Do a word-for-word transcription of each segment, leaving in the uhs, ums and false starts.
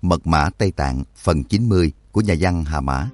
Mật mã Tây Tạng phần chín mươi của nhà văn Hà Mã.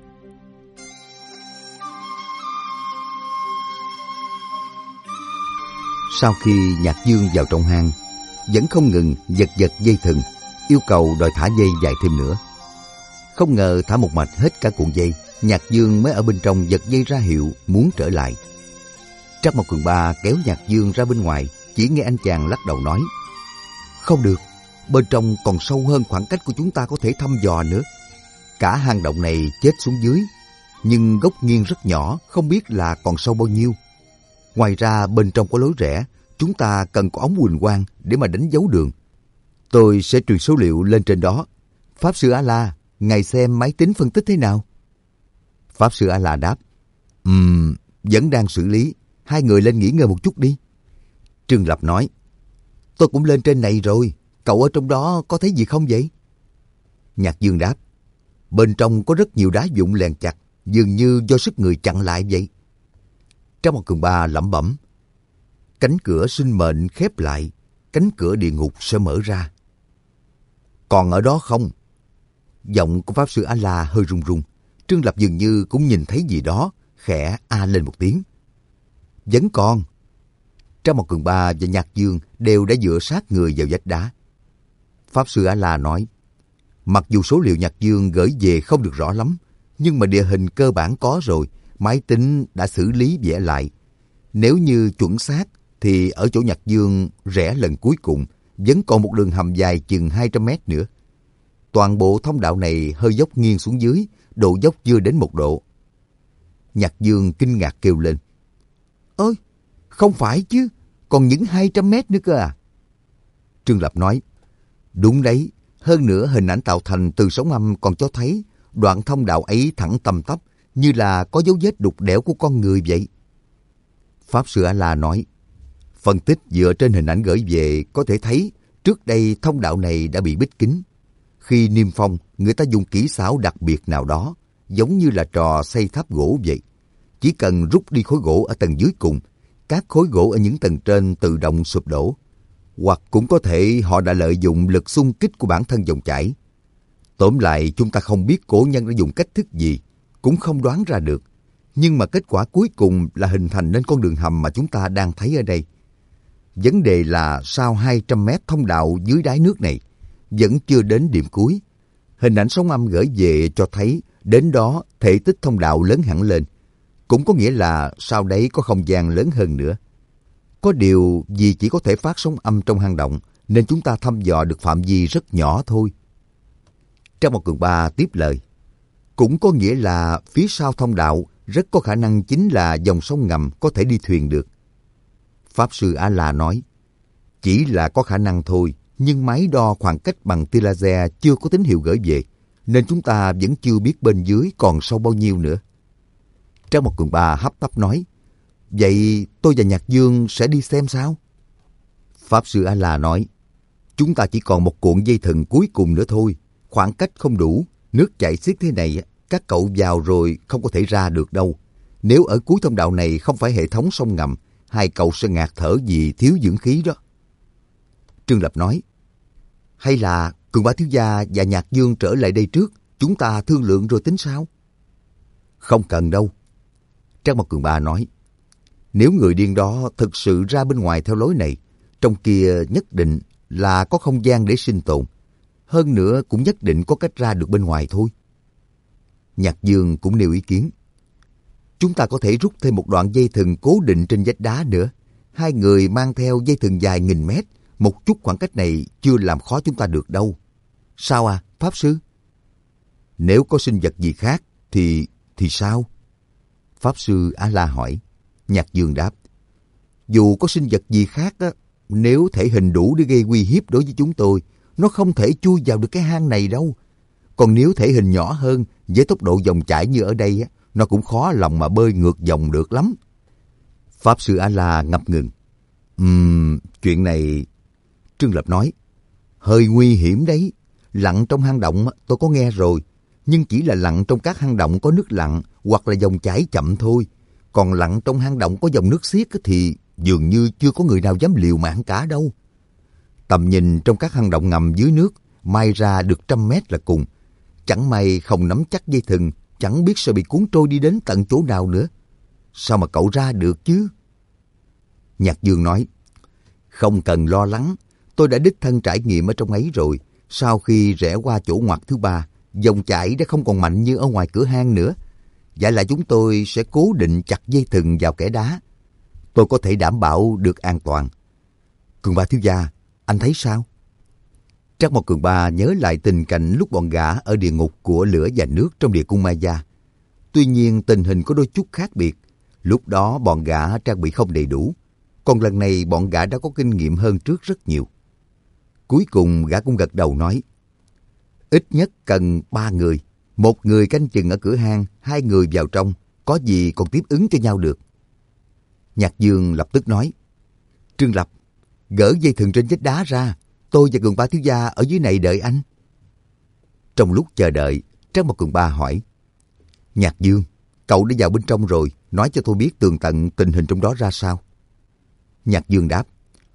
Sau khi Nhạc Dương vào trong hang, vẫn không ngừng giật giật dây thừng, yêu cầu đòi thả dây dài thêm nữa. Không ngờ thả một mạch hết cả cuộn dây, Nhạc Dương mới ở bên trong giật dây ra hiệu muốn trở lại. Trắc Mộc Cường Ba kéo Nhạc Dương ra bên ngoài, chỉ nghe anh chàng lắc đầu nói: "Không được, bên trong còn sâu hơn khoảng cách của chúng ta có thể thăm dò nữa. Cả hang động này chết xuống dưới, nhưng góc nghiêng rất nhỏ, không biết là còn sâu bao nhiêu. Ngoài ra bên trong có lối rẽ, chúng ta cần có ống huỳnh quang để mà đánh dấu đường. Tôi sẽ truyền số liệu lên trên đó. Pháp sư A-la, ngài xem máy tính phân tích thế nào?" Pháp sư A-la đáp: Ừm, vẫn đang xử lý, hai người lên nghỉ ngơi một chút đi. Trương Lập nói: "Tôi cũng lên trên này rồi, cậu ở trong đó có thấy gì không vậy?" Nhạc Dương đáp: "Bên trong có rất nhiều đá vụn lèn chặt, dường như do sức người chặn lại vậy." Trắc Mộc Cường Ba lẩm bẩm: "Cánh cửa sinh mệnh khép lại, cánh cửa địa ngục sẽ mở ra." "Còn ở đó không?" Giọng của Pháp sư A-la hơi run run. Trương Lập dường như cũng nhìn thấy gì đó, khẽ a lên một tiếng. "Vẫn còn." Trắc Mộc Cường Ba và Nhạc Dương đều đã dựa sát người vào vách đá. Pháp sư A-la nói: "Mặc dù số liệu Nhạc Dương gửi về không được rõ lắm, nhưng mà địa hình cơ bản có rồi, máy tính đã xử lý vẽ lại. Nếu như chuẩn xác thì ở chỗ Nhạc Dương rẽ lần cuối cùng vẫn còn một đường hầm dài chừng hai trăm mét nữa. Toàn bộ thông đạo này hơi dốc nghiêng xuống dưới, độ dốc chưa đến một độ." Nhạc Dương kinh ngạc kêu lên: "Ơi, không phải chứ, còn những hai trăm mét nữa cơ à?" Trương Lập nói: "Đúng đấy, hơn nữa hình ảnh tạo thành từ sóng âm còn cho thấy đoạn thông đạo ấy thẳng tầm tắp, như là có dấu vết đục đẽo của con người vậy." Pháp sư A-la nói: "Phân tích dựa trên hình ảnh gửi về có thể thấy trước đây thông đạo này đã bị bít kín. Khi niêm phong, người ta dùng kỹ xảo đặc biệt nào đó, giống như là trò xây tháp gỗ vậy. Chỉ cần rút đi khối gỗ ở tầng dưới cùng, các khối gỗ ở những tầng trên tự động sụp đổ. Hoặc cũng có thể họ đã lợi dụng lực xung kích của bản thân dòng chảy. Tóm lại, chúng ta không biết cổ nhân đã dùng cách thức gì, cũng không đoán ra được. Nhưng mà kết quả cuối cùng là hình thành nên con đường hầm mà chúng ta đang thấy ở đây. Vấn đề là sau hai trăm mét thông đạo dưới đáy nước này, vẫn chưa đến điểm cuối. Hình ảnh sóng âm gửi về cho thấy đến đó thể tích thông đạo lớn hẳn lên. Cũng có nghĩa là sau đấy có không gian lớn hơn nữa. Có điều vì chỉ có thể phát sóng âm trong hang động, nên chúng ta thăm dò được phạm vi rất nhỏ thôi." Trắc Mộc Cường Ba tiếp lời: "Cũng có nghĩa là phía sau thông đạo rất có khả năng chính là dòng sông ngầm có thể đi thuyền được." Pháp sư A-la nói: "Chỉ là có khả năng thôi, nhưng máy đo khoảng cách bằng tia laser chưa có tín hiệu gửi về, nên chúng ta vẫn chưa biết bên dưới còn sâu bao nhiêu nữa." Trắc Mộc Cường Ba hấp tấp nói: "Vậy tôi và Nhạc Dương sẽ đi xem sao?" Pháp sư A-la nói: "Chúng ta chỉ còn một cuộn dây thừng cuối cùng nữa thôi, khoảng cách không đủ, nước chảy xiết thế này, các cậu vào rồi không có thể ra được đâu. Nếu ở cuối thông đạo này không phải hệ thống sông ngầm, hai cậu sẽ ngạt thở vì thiếu dưỡng khí đó." Trương Lập nói: "Hay là Cường Ba thiếu gia và Nhạc Dương trở lại đây trước, chúng ta thương lượng rồi tính sao?" "Không cần đâu." Trắc Mộc Cường Ba nói: "Nếu người điên đó thực sự ra bên ngoài theo lối này, trong kia nhất định là có không gian để sinh tồn. Hơn nữa cũng nhất định có cách ra được bên ngoài thôi." Nhạc Dương cũng nêu ý kiến: "Chúng ta có thể rút thêm một đoạn dây thừng cố định trên vách đá nữa. Hai người mang theo dây thừng dài nghìn mét, một chút khoảng cách này chưa làm khó chúng ta được đâu. Sao à, Pháp sư?" "Nếu có sinh vật gì khác thì... thì sao?" Pháp sư A-la hỏi. Nhạc Dương đáp: "Dù có sinh vật gì khác á, nếu thể hình đủ để gây uy hiếp đối với chúng tôi, nó không thể chui vào được cái hang này đâu. Còn nếu thể hình nhỏ hơn, với tốc độ dòng chảy như ở đây á, nó cũng khó lòng mà bơi ngược dòng được lắm." Pháp sư A-la ngập ngừng: Ừm, chuyện này... Trương Lập nói: "Hơi nguy hiểm đấy. Lặn trong hang động tôi có nghe rồi, nhưng chỉ là lặn trong các hang động có nước lặn hoặc là dòng chảy chậm thôi. Còn lặn trong hang động có dòng nước xiết thì dường như chưa có người nào dám liều mạng cả đâu. Tầm nhìn trong các hang động ngầm dưới nước mai ra được trăm mét là cùng. Chẳng may không nắm chắc dây thừng, chẳng biết sẽ bị cuốn trôi đi đến tận chỗ nào nữa. Sao mà cậu ra được chứ? Nhạc Dương nói, không cần lo lắng, tôi đã đích thân trải nghiệm ở trong ấy rồi. Sau khi rẽ qua chỗ ngoặt thứ ba, dòng chảy đã không còn mạnh như ở ngoài cửa hang nữa. Vậy là chúng tôi sẽ cố định chặt dây thừng vào kẽ đá. Tôi có thể đảm bảo được an toàn. Cường Ba thiếu gia, anh thấy sao? Trác Mộc Cường Ba nhớ lại tình cảnh lúc bọn gã ở địa ngục của lửa và nước trong địa cung Maya. Tuy nhiên tình hình có đôi chút khác biệt. Lúc đó bọn gã trang bị không đầy đủ. Còn lần này bọn gã đã có kinh nghiệm hơn trước rất nhiều. Cuối cùng gã cũng gật đầu nói, ít nhất cần ba người. Một người canh chừng ở cửa hang, hai người vào trong. Có gì còn tiếp ứng cho nhau được. Nhạc Dương lập tức nói, Trương Lập, gỡ dây thừng trên vách đá ra. Tôi và Cường Ba thiếu gia ở dưới này đợi anh. Trong lúc chờ đợi, Trác Mộc Cường Ba hỏi, Nhạc Dương, cậu đã vào bên trong rồi, nói cho tôi biết tường tận tình hình trong đó ra sao. Nhạc Dương đáp,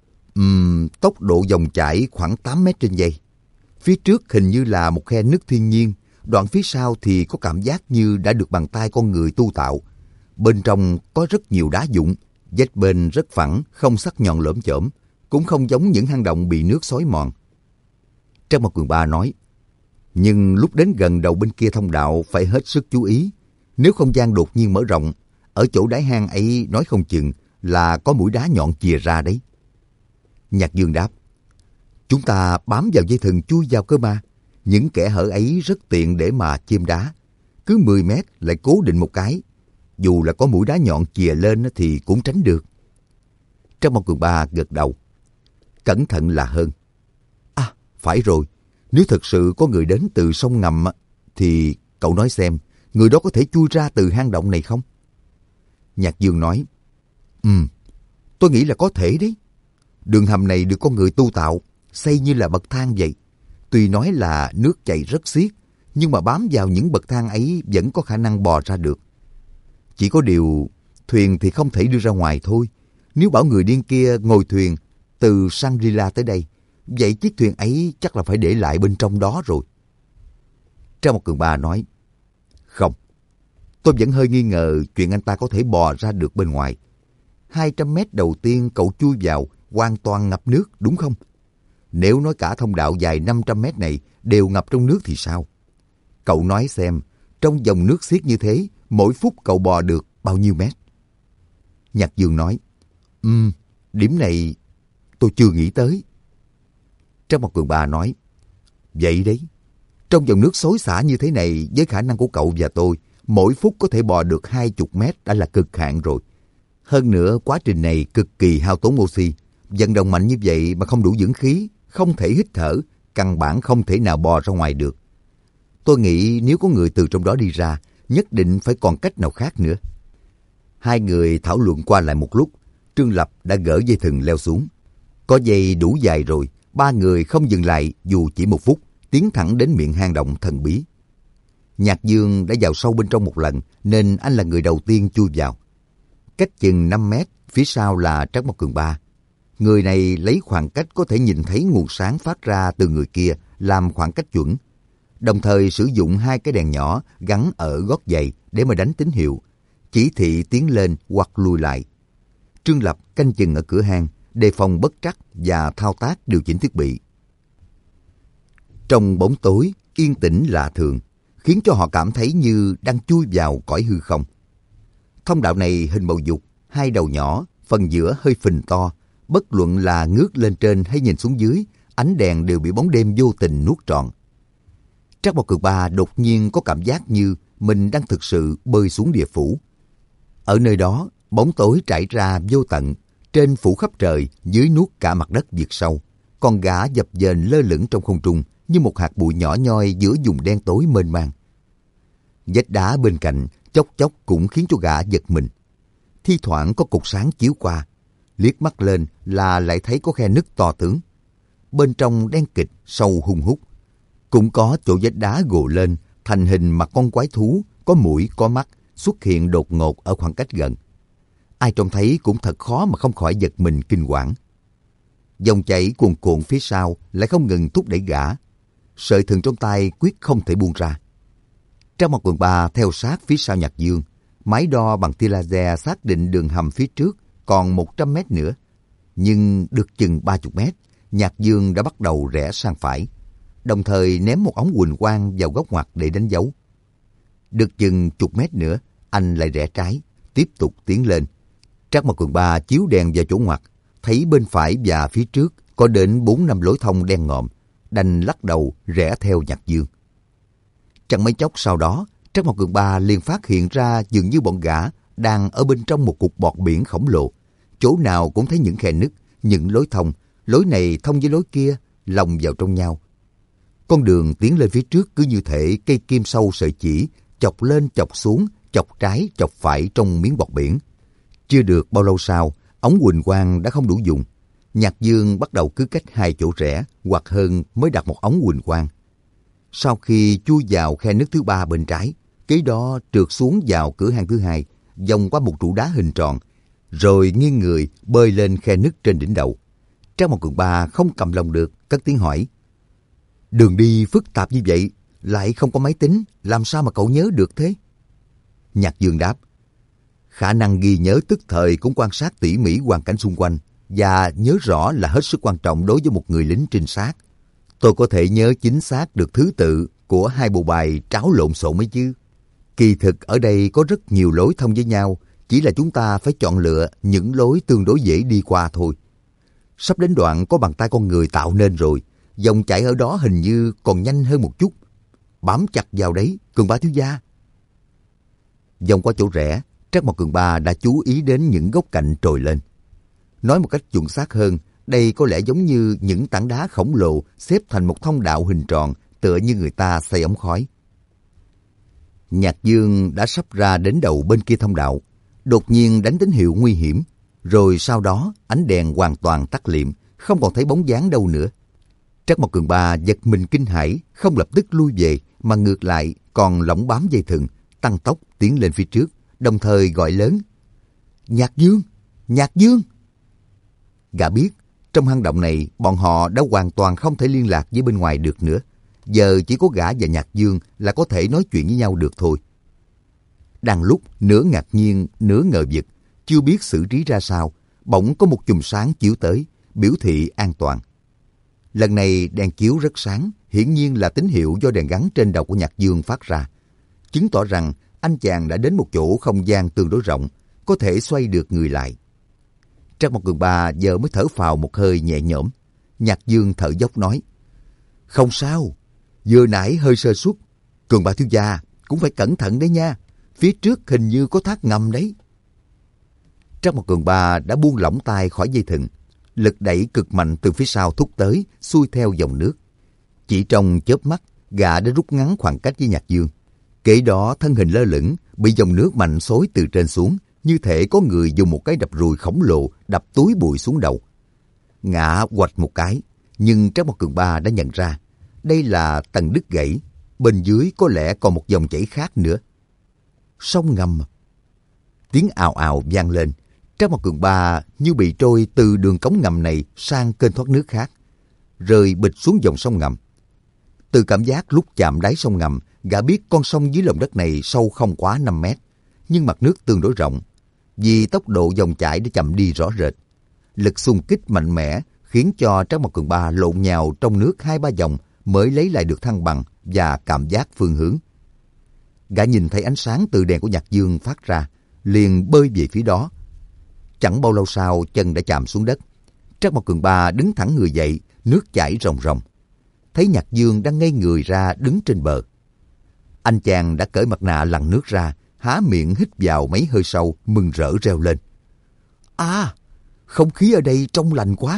um, tốc độ dòng chảy khoảng tám mét trên giây. Phía trước hình như là một khe nứt thiên nhiên, đoạn phía sau thì có cảm giác như đã được bàn tay con người tu tạo. Bên trong có rất nhiều đá vụn, vách bên rất phẳng, không sắc nhọn lởm chởm, cũng không giống những hang động bị nước xói mòn. Trác Mộc Cường Ba nói, nhưng lúc đến gần đầu bên kia thông đạo phải hết sức chú ý. Nếu không gian đột nhiên mở rộng, ở chỗ đáy hang ấy nói không chừng là có mũi đá nhọn chìa ra đấy. Nhạc Dương đáp, chúng ta bám vào dây thừng chui vào cơ mà. Những kẽ hở ấy rất tiện để mà chêm đá. Cứ mười mét lại cố định một cái. Dù là có mũi đá nhọn chìa lên thì cũng tránh được. Trác Mộc Cường Ba gật đầu. Cẩn thận là hơn. À, phải rồi. Nếu thật sự có người đến từ sông ngầm thì cậu nói xem, người đó có thể chui ra từ hang động này không? Nhạc Dương nói, Ừm, tôi nghĩ là có thể đấy. Đường hầm này được con người tu tạo, xây như là bậc thang vậy. Tuy nói là nước chảy rất xiết, nhưng mà bám vào những bậc thang ấy vẫn có khả năng bò ra được. Chỉ có điều, thuyền thì không thể đưa ra ngoài thôi. Nếu bảo người điên kia ngồi thuyền từ Shangri-La tới đây, vậy chiếc thuyền ấy chắc là phải để lại bên trong đó rồi. Trác Mộc Cường Ba nói, không, tôi vẫn hơi nghi ngờ chuyện anh ta có thể bò ra được bên ngoài. Hai trăm mét đầu tiên cậu chui vào hoàn toàn ngập nước, đúng không? Nếu nói cả thông đạo dài năm trăm mét này đều ngập trong nước thì sao? Cậu nói xem, trong dòng nước xiết như thế, mỗi phút cậu bò được bao nhiêu mét? Nhạc Dương nói, Ừm, điểm này tôi chưa nghĩ tới. Trác Mộc Cường Ba nói, vậy đấy, trong dòng nước xối xả như thế này, với khả năng của cậu và tôi, mỗi phút có thể bò được hai mươi mét đã là cực hạn rồi. Hơn nữa, quá trình này cực kỳ hao tốn oxy. Vận động mạnh như vậy mà không đủ dưỡng khí, không thể hít thở, căn bản không thể nào bò ra ngoài được. Tôi nghĩ nếu có người từ trong đó đi ra, nhất định phải còn cách nào khác nữa. Hai người thảo luận qua lại một lúc, Trương Lập đã gỡ dây thừng leo xuống. Có dây đủ dài rồi, ba người không dừng lại dù chỉ một phút, tiến thẳng đến miệng hang động thần bí. Nhạc Dương đã vào sâu bên trong một lần, nên anh là người đầu tiên chui vào. Cách chừng năm mét, phía sau là Trác Mộc Cường Ba. Người này lấy khoảng cách có thể nhìn thấy nguồn sáng phát ra từ người kia làm khoảng cách chuẩn. Đồng thời sử dụng hai cái đèn nhỏ gắn ở gót giày để mà đánh tín hiệu, chỉ thị tiến lên hoặc lùi lại. Trương Lập canh chừng ở cửa hang, đề phòng bất trắc và thao tác điều chỉnh thiết bị. Trong bóng tối, yên tĩnh lạ thường, khiến cho họ cảm thấy như đang chui vào cõi hư không. Thông đạo này hình bầu dục, hai đầu nhỏ, phần giữa hơi phình to. Bất luận là ngước lên trên hay nhìn xuống dưới, ánh đèn đều bị bóng đêm vô tình nuốt trọn. Trác Mộc Cường Ba đột nhiên có cảm giác như mình đang thực sự bơi xuống địa phủ. Ở nơi đó, bóng tối trải ra vô tận, trên phủ khắp trời, dưới nuốt cả mặt đất vực sâu. Con gã dập dềnh lơ lửng trong không trung như một hạt bụi nhỏ nhoi giữa vùng đen tối mênh mang. Vách đá bên cạnh chốc chốc cũng khiến cho gã giật mình. Thi thoảng có cột sáng chiếu qua, liếc mắt lên là lại thấy có khe nứt to tướng. Bên trong đen kịt, sâu hun hút. Cũng có chỗ vách đá gồ lên, thành hình mặt con quái thú, có mũi, có mắt, xuất hiện đột ngột ở khoảng cách gần. Ai trông thấy cũng thật khó mà không khỏi giật mình kinh hoàng. Dòng chảy cuồn cuộn phía sau lại không ngừng thúc đẩy gã. sợi thừng trong tay quyết không thể buông ra. Trang Mặt Quần Ba theo sát phía sau Nhạc Dương, máy đo bằng tia laser xác định đường hầm phía trước còn một trăm mét nữa. Nhưng được chừng ba mươi mét, Nhạc Dương đã bắt đầu rẽ sang phải, đồng thời ném một ống huỳnh quang vào góc ngoặt để đánh dấu. Được chừng chục mét nữa, anh lại rẽ trái, tiếp tục tiến lên. Trác Mộc Cường Ba chiếu đèn vào chỗ ngoặt, thấy bên phải và phía trước có đến bốn năm lối thông đen ngòm, đành lắc đầu rẽ theo Nhạc Dương. Chẳng mấy chốc sau đó, Trác Mộc Cường Ba liền phát hiện ra dường như bọn gã đang ở bên trong một cục bọt biển khổng lồ. Chỗ nào cũng thấy những khe nứt, những lối thông, lối này thông với lối kia, lồng vào trong nhau. Con đường tiến lên phía trước cứ như thể cây kim sâu sợi chỉ, chọc lên chọc xuống, chọc trái chọc phải trong miếng bọt biển. Chưa được bao lâu sau, ống huỳnh quang đã không đủ dùng. Nhạc Dương bắt đầu cứ cách hai chỗ rẽ hoặc hơn mới đặt một ống huỳnh quang. Sau khi chui vào khe nứt thứ ba bên trái, kế đó trượt xuống vào cửa hang thứ hai, vòng qua một trụ đá hình tròn, rồi nghiêng người bơi lên khe nứt trên đỉnh đầu. Trác Mộc Cường Ba không cầm lòng được, cất tiếng hỏi: "Đường đi phức tạp như vậy, lại không có máy tính, làm sao mà cậu nhớ được thế?" Nhạc Dương đáp: "Khả năng ghi nhớ tức thời cũng quan sát tỉ mỉ hoàn cảnh xung quanh, và nhớ rõ là hết sức quan trọng đối với một người lính trinh sát. Tôi có thể nhớ chính xác được thứ tự của hai bộ bài tráo lộn xộn mấy chứ. Kỳ thực ở đây có rất nhiều lối thông với nhau, chỉ là chúng ta phải chọn lựa những lối tương đối dễ đi qua thôi. Sắp đến đoạn có bàn tay con người tạo nên rồi, dòng chảy ở đó hình như còn nhanh hơn một chút. Bám chặt vào đấy, Cường Ba thiếu gia." Vòng qua chỗ rẽ, Trác Mộc Cường Ba đã chú ý đến những góc cạnh trồi lên. Nói một cách chuẩn xác hơn, đây có lẽ giống như những tảng đá khổng lồ xếp thành một thông đạo hình tròn, tựa như người ta xây ống khói. Nhạc Dương đã sắp ra đến đầu bên kia thông đạo, đột nhiên đánh tín hiệu nguy hiểm, rồi sau đó ánh đèn hoàn toàn tắt liệm, không còn thấy bóng dáng đâu nữa. Trác Mộc Cường Ba giật mình kinh hãi, không lập tức lui về, mà ngược lại còn lỏng bám dây thừng, tăng tốc tiến lên phía trước, đồng thời gọi lớn: "Nhạc Dương! Nhạc Dương!" Gã biết, trong hang động này, bọn họ đã hoàn toàn không thể liên lạc với bên ngoài được nữa. Giờ chỉ có gã và Nhạc Dương là có thể nói chuyện với nhau được thôi. Đang lúc nửa ngạc nhiên, nửa ngờ vực, chưa biết xử trí ra sao, bỗng có một chùm sáng chiếu tới, biểu thị an toàn. Lần này đèn chiếu rất sáng, hiển nhiên là tín hiệu do đèn gắn trên đầu của Nhạc Dương phát ra, chứng tỏ rằng anh chàng đã đến một chỗ không gian tương đối rộng, có thể xoay được người lại. Trác Mộc Cường Ba giờ mới thở phào một hơi nhẹ nhõm. Nhạc Dương thở dốc nói: "Không sao, vừa nãy hơi sơ suất. Cường Ba thiếu gia cũng phải cẩn thận đấy nha, phía trước hình như có thác ngầm đấy." Trác Mộc Cường Ba đã buông lỏng tay khỏi dây thừng, lực đẩy cực mạnh từ phía sau thúc tới, xuôi theo dòng nước. Chỉ trong chớp mắt, gã đã rút ngắn khoảng cách với Nhạc Dương. Kế đó thân hình lơ lửng, bị dòng nước mạnh xối từ trên xuống, như thể có người dùng một cái đập rùi khổng lồ đập túi bụi xuống đầu. Ngã quạch một cái, nhưng Trác Mộc Cường Ba đã nhận ra đây là tầng đứt gãy, bên dưới có lẽ còn một dòng chảy khác nữa. Sông ngầm. Tiếng ào ào vang lên, Trác Mộc Cường Ba như bị trôi từ đường cống ngầm này sang kênh thoát nước khác, rơi bịch xuống dòng sông ngầm. Từ cảm giác lúc chạm đáy sông ngầm, gã biết con sông dưới lòng đất này sâu không quá năm mét, nhưng mặt nước tương đối rộng. Vì tốc độ dòng chảy đã chậm đi rõ rệt, lực xung kích mạnh mẽ khiến cho Trác Mộc Cường Ba lộn nhào trong nước hai ba vòng mới lấy lại được thăng bằng và cảm giác phương hướng. Gã nhìn thấy ánh sáng từ đèn của Nhạc Dương phát ra, liền bơi về phía đó. Chẳng bao lâu sau, chân đã chạm xuống đất. Trác Mộc Cường Ba đứng thẳng người dậy, nước chảy ròng ròng. Thấy Nhạc Dương đang ngây người ra đứng trên bờ. Anh chàng đã cởi mặt nạ lặn nước ra, há miệng hít vào mấy hơi sâu, mừng rỡ reo lên: "À, không khí ở đây trong lành quá."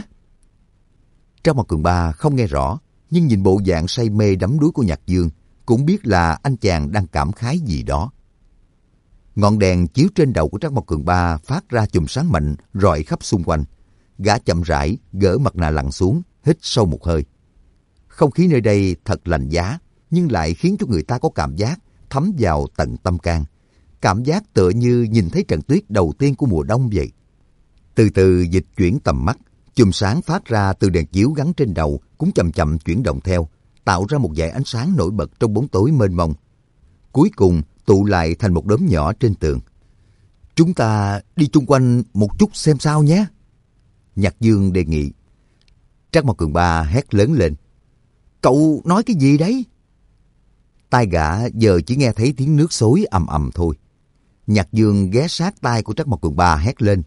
Trác Mộc Cường Ba không nghe rõ, nhưng nhìn bộ dạng say mê đắm đuối của Nhạc Dương, cũng biết là anh chàng đang cảm khái gì đó. Ngọn đèn chiếu trên đầu của Trác Mộc Cường Ba phát ra chùm sáng mạnh, rọi khắp xung quanh. Gã chậm rãi gỡ mặt nạ lặn xuống, hít sâu một hơi. Không khí nơi đây thật lạnh giá, nhưng lại khiến cho người ta có cảm giác thấm vào tận tâm can. Cảm giác tựa như nhìn thấy trận tuyết đầu tiên của mùa đông vậy. Từ từ dịch chuyển tầm mắt, chùm sáng phát ra từ đèn chiếu gắn trên đầu cũng chậm chậm chuyển động theo, tạo ra một dải ánh sáng nổi bật trong bóng tối mênh mông. Cuối cùng tụ lại thành một đốm nhỏ trên tường. Chúng ta đi chung quanh một chút xem sao nhé. Nhạc Dương đề nghị. Trác Mao Cường Ba hét lớn lên. Cậu nói cái gì đấy? Tai gã giờ chỉ nghe thấy tiếng nước xối ầm ầm thôi. Nhạc Dương ghé sát tai của Trác Mao Cường Ba hét lên.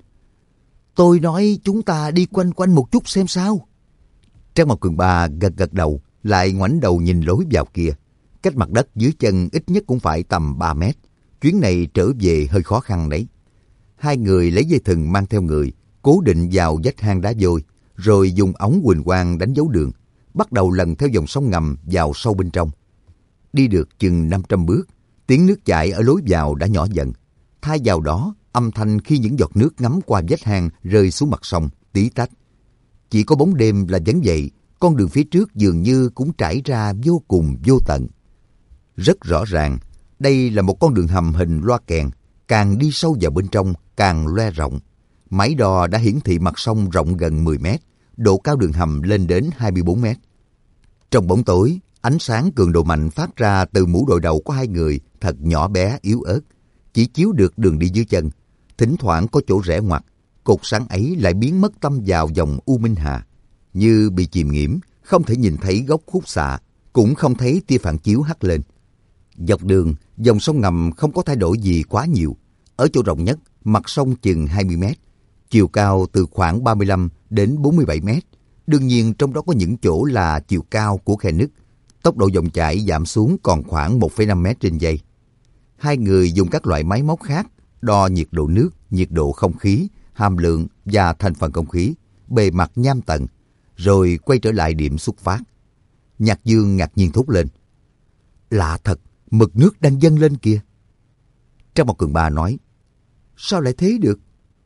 Tôi nói chúng ta đi quanh quanh một chút xem sao. Trác Mao Cường Ba gật gật đầu, lại ngoảnh đầu nhìn lối vào kia. Cách mặt đất dưới chân ít nhất cũng phải tầm ba mét. Chuyến này trở về hơi khó khăn đấy. Hai người lấy dây thừng mang theo người, cố định vào vách hang đá vôi, rồi dùng ống huỳnh quang đánh dấu đường, bắt đầu lần theo dòng sông ngầm vào sâu bên trong. Đi được chừng năm trăm bước, tiếng nước chảy ở lối vào đã nhỏ dần. Thay vào đó, âm thanh khi những giọt nước ngấm qua vách hang rơi xuống mặt sông, tí tách. Chỉ có bóng đêm là vẫn vậy, con đường phía trước dường như cũng trải ra vô cùng vô tận. Rất rõ ràng, đây là một con đường hầm hình loa kèn, càng đi sâu vào bên trong càng loe rộng. Máy đo đã hiển thị mặt sông rộng gần mười mét, độ cao đường hầm lên đến hai mươi bốn mét. Trong bóng tối, ánh sáng cường độ mạnh phát ra từ mũ đội đầu của hai người thật nhỏ bé yếu ớt, chỉ chiếu được đường đi dưới chân. Thỉnh thoảng có chỗ rẽ ngoặt, cột sáng ấy lại biến mất tâm vào dòng U Minh Hà. Như bị chìm nghiễm, không thể nhìn thấy góc khúc xạ, cũng không thấy tia phản chiếu hắt lên. Dọc đường, dòng sông ngầm không có thay đổi gì quá nhiều. Ở chỗ rộng nhất, mặt sông chừng hai mươi mét, chiều cao từ khoảng ba mươi lăm đến bốn mươi bảy mét. Đương nhiên trong đó có những chỗ là chiều cao của khe nứt. Tốc độ dòng chảy giảm xuống còn khoảng một phẩy năm mét trên giây. Hai người dùng các loại máy móc khác đo nhiệt độ nước, nhiệt độ không khí, hàm lượng và thành phần không khí, bề mặt nham tầng, rồi quay trở lại điểm xuất phát. Nhạc Dương ngạc nhiên thốt lên. Lạ thật, mực nước đang dâng lên kìa. Trác Mao Cường Ba nói. Sao lại thế được?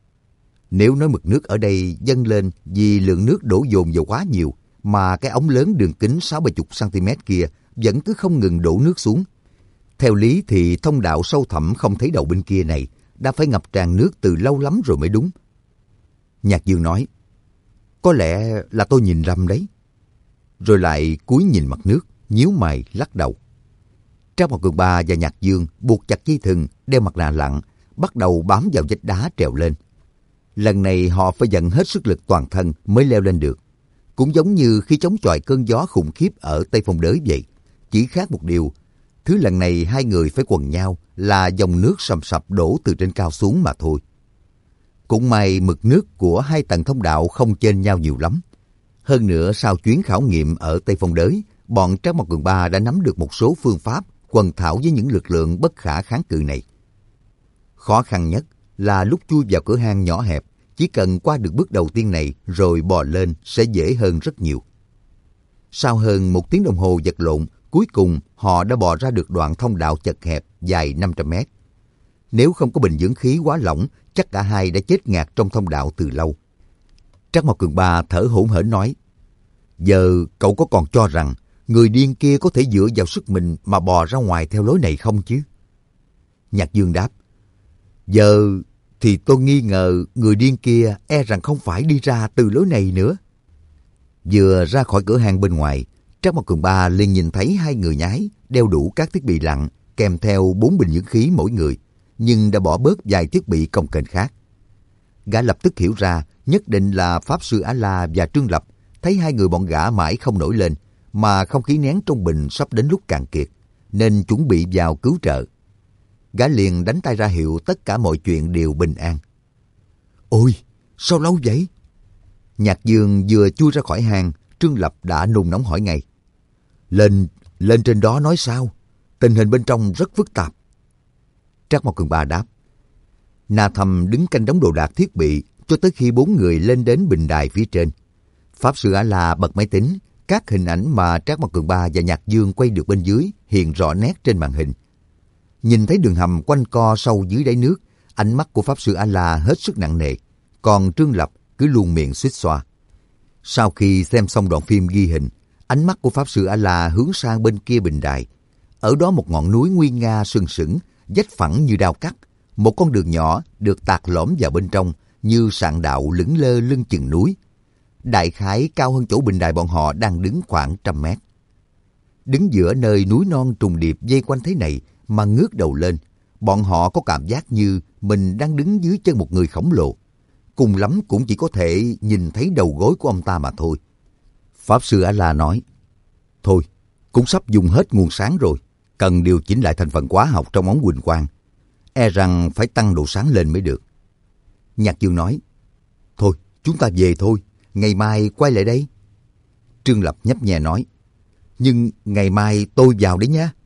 Nếu nói mực nước ở đây dâng lên vì lượng nước đổ dồn vào quá nhiều, mà cái ống lớn đường kính sáu bảy mươi xăng-ti-mét kia vẫn cứ không ngừng đổ nước xuống. Theo lý thì thông đạo sâu thẳm không thấy đầu bên kia này đã phải ngập tràn nước từ lâu lắm rồi mới đúng. Nhạc Dương nói. Có lẽ là tôi nhìn lầm đấy. Rồi lại cúi nhìn mặt nước, nhíu mày lắc đầu. Trác Mao Cường Ba và Nhạc Dương buộc chặt dây thừng, đeo mặt nạ lặn, bắt đầu bám vào vách đá trèo lên. Lần này họ phải dần hết sức lực toàn thân mới leo lên được. Cũng giống như khi chống chọi cơn gió khủng khiếp ở Tây Phong Đới vậy. Chỉ khác một điều, thứ lần này hai người phải quần nhau là dòng nước sầm sập đổ từ trên cao xuống mà thôi. Cũng may mực nước của hai tầng thông đạo không chênh nhau nhiều lắm. Hơn nữa sau chuyến khảo nghiệm ở Tây Phong Đới, bọn Trác Mao Cường Ba đã nắm được một số phương pháp quần thảo với những lực lượng bất khả kháng cự này. Khó khăn nhất là lúc chui vào cửa hang nhỏ hẹp, chỉ cần qua được bước đầu tiên này rồi bò lên sẽ dễ hơn rất nhiều. Sau hơn một tiếng đồng hồ vật lộn, cuối cùng họ đã bò ra được đoạn thông đạo chật hẹp dài năm trăm mét. Nếu không có bình dưỡng khí quá lỏng, chắc cả hai đã chết ngạt trong thông đạo từ lâu. Trác Mao Cường Ba thở hổn hển nói. Giờ cậu có còn cho rằng người điên kia có thể dựa vào sức mình mà bò ra ngoài theo lối này không chứ? Nhạc Dương đáp. Giờ thì tôi nghi ngờ người điên kia e rằng không phải đi ra từ lối này nữa. Vừa ra khỏi cửa hàng bên ngoài, Trác Mao Cường Ba liền nhìn thấy hai người nhái đeo đủ các thiết bị lặn kèm theo bốn bình dưỡng khí mỗi người, nhưng đã bỏ bớt vài thiết bị cồng kềnh khác. Gã lập tức hiểu ra nhất định là Pháp Sư A-La và Trương Lập thấy hai người bọn gã mãi không nổi lên, mà không khí nén trong bình sắp đến lúc cạn kiệt, nên chuẩn bị vào cứu trợ. Gã liền đánh tay ra hiệu tất cả mọi chuyện đều bình an. Ôi, sao lâu vậy? Nhạc Dương vừa chui ra khỏi hang, Trương Lập đã nôn nóng hỏi ngay. Lên, lên trên đó nói sao? Tình hình bên trong rất phức tạp. Trác Mao Cường Ba đáp. Na Thâm đứng canh đống đồ đạc thiết bị cho tới khi bốn người lên đến bình đài phía trên. Pháp Sư A-La bật máy tính, các hình ảnh mà Trác Mao Cường Ba và Nhạc Dương quay được bên dưới hiện rõ nét trên màn hình. Nhìn thấy đường hầm quanh co sâu dưới đáy nước, ánh mắt của Pháp Sư A-La hết sức nặng nề, còn Trương Lập cứ luôn miệng suýt xoa. Sau khi xem xong đoạn phim ghi hình, ánh mắt của Pháp Sư A-La hướng sang bên kia bình đài. Ở đó một ngọn núi nguy nga sừng sững, vách phẳng như đao cắt, một con đường nhỏ được tạc lõm vào bên trong như sạn đạo lững lơ lưng chừng núi. Đại khái cao hơn chỗ bình đài bọn họ đang đứng khoảng trăm mét. Đứng giữa nơi núi non trùng điệp vây quanh thế này mà ngước đầu lên, bọn họ có cảm giác như mình đang đứng dưới chân một người khổng lồ. Cùng lắm cũng chỉ có thể nhìn thấy đầu gối của ông ta mà thôi. Pháp sư A-la nói, thôi, cũng sắp dùng hết nguồn sáng rồi, cần điều chỉnh lại thành phần hóa học trong ống huỳnh quang. E rằng phải tăng độ sáng lên mới được. Nhạc Dương nói, thôi, chúng ta về thôi, ngày mai quay lại đây. Trương Lập nhấp nhẹ nói, nhưng ngày mai tôi vào đấy nhé.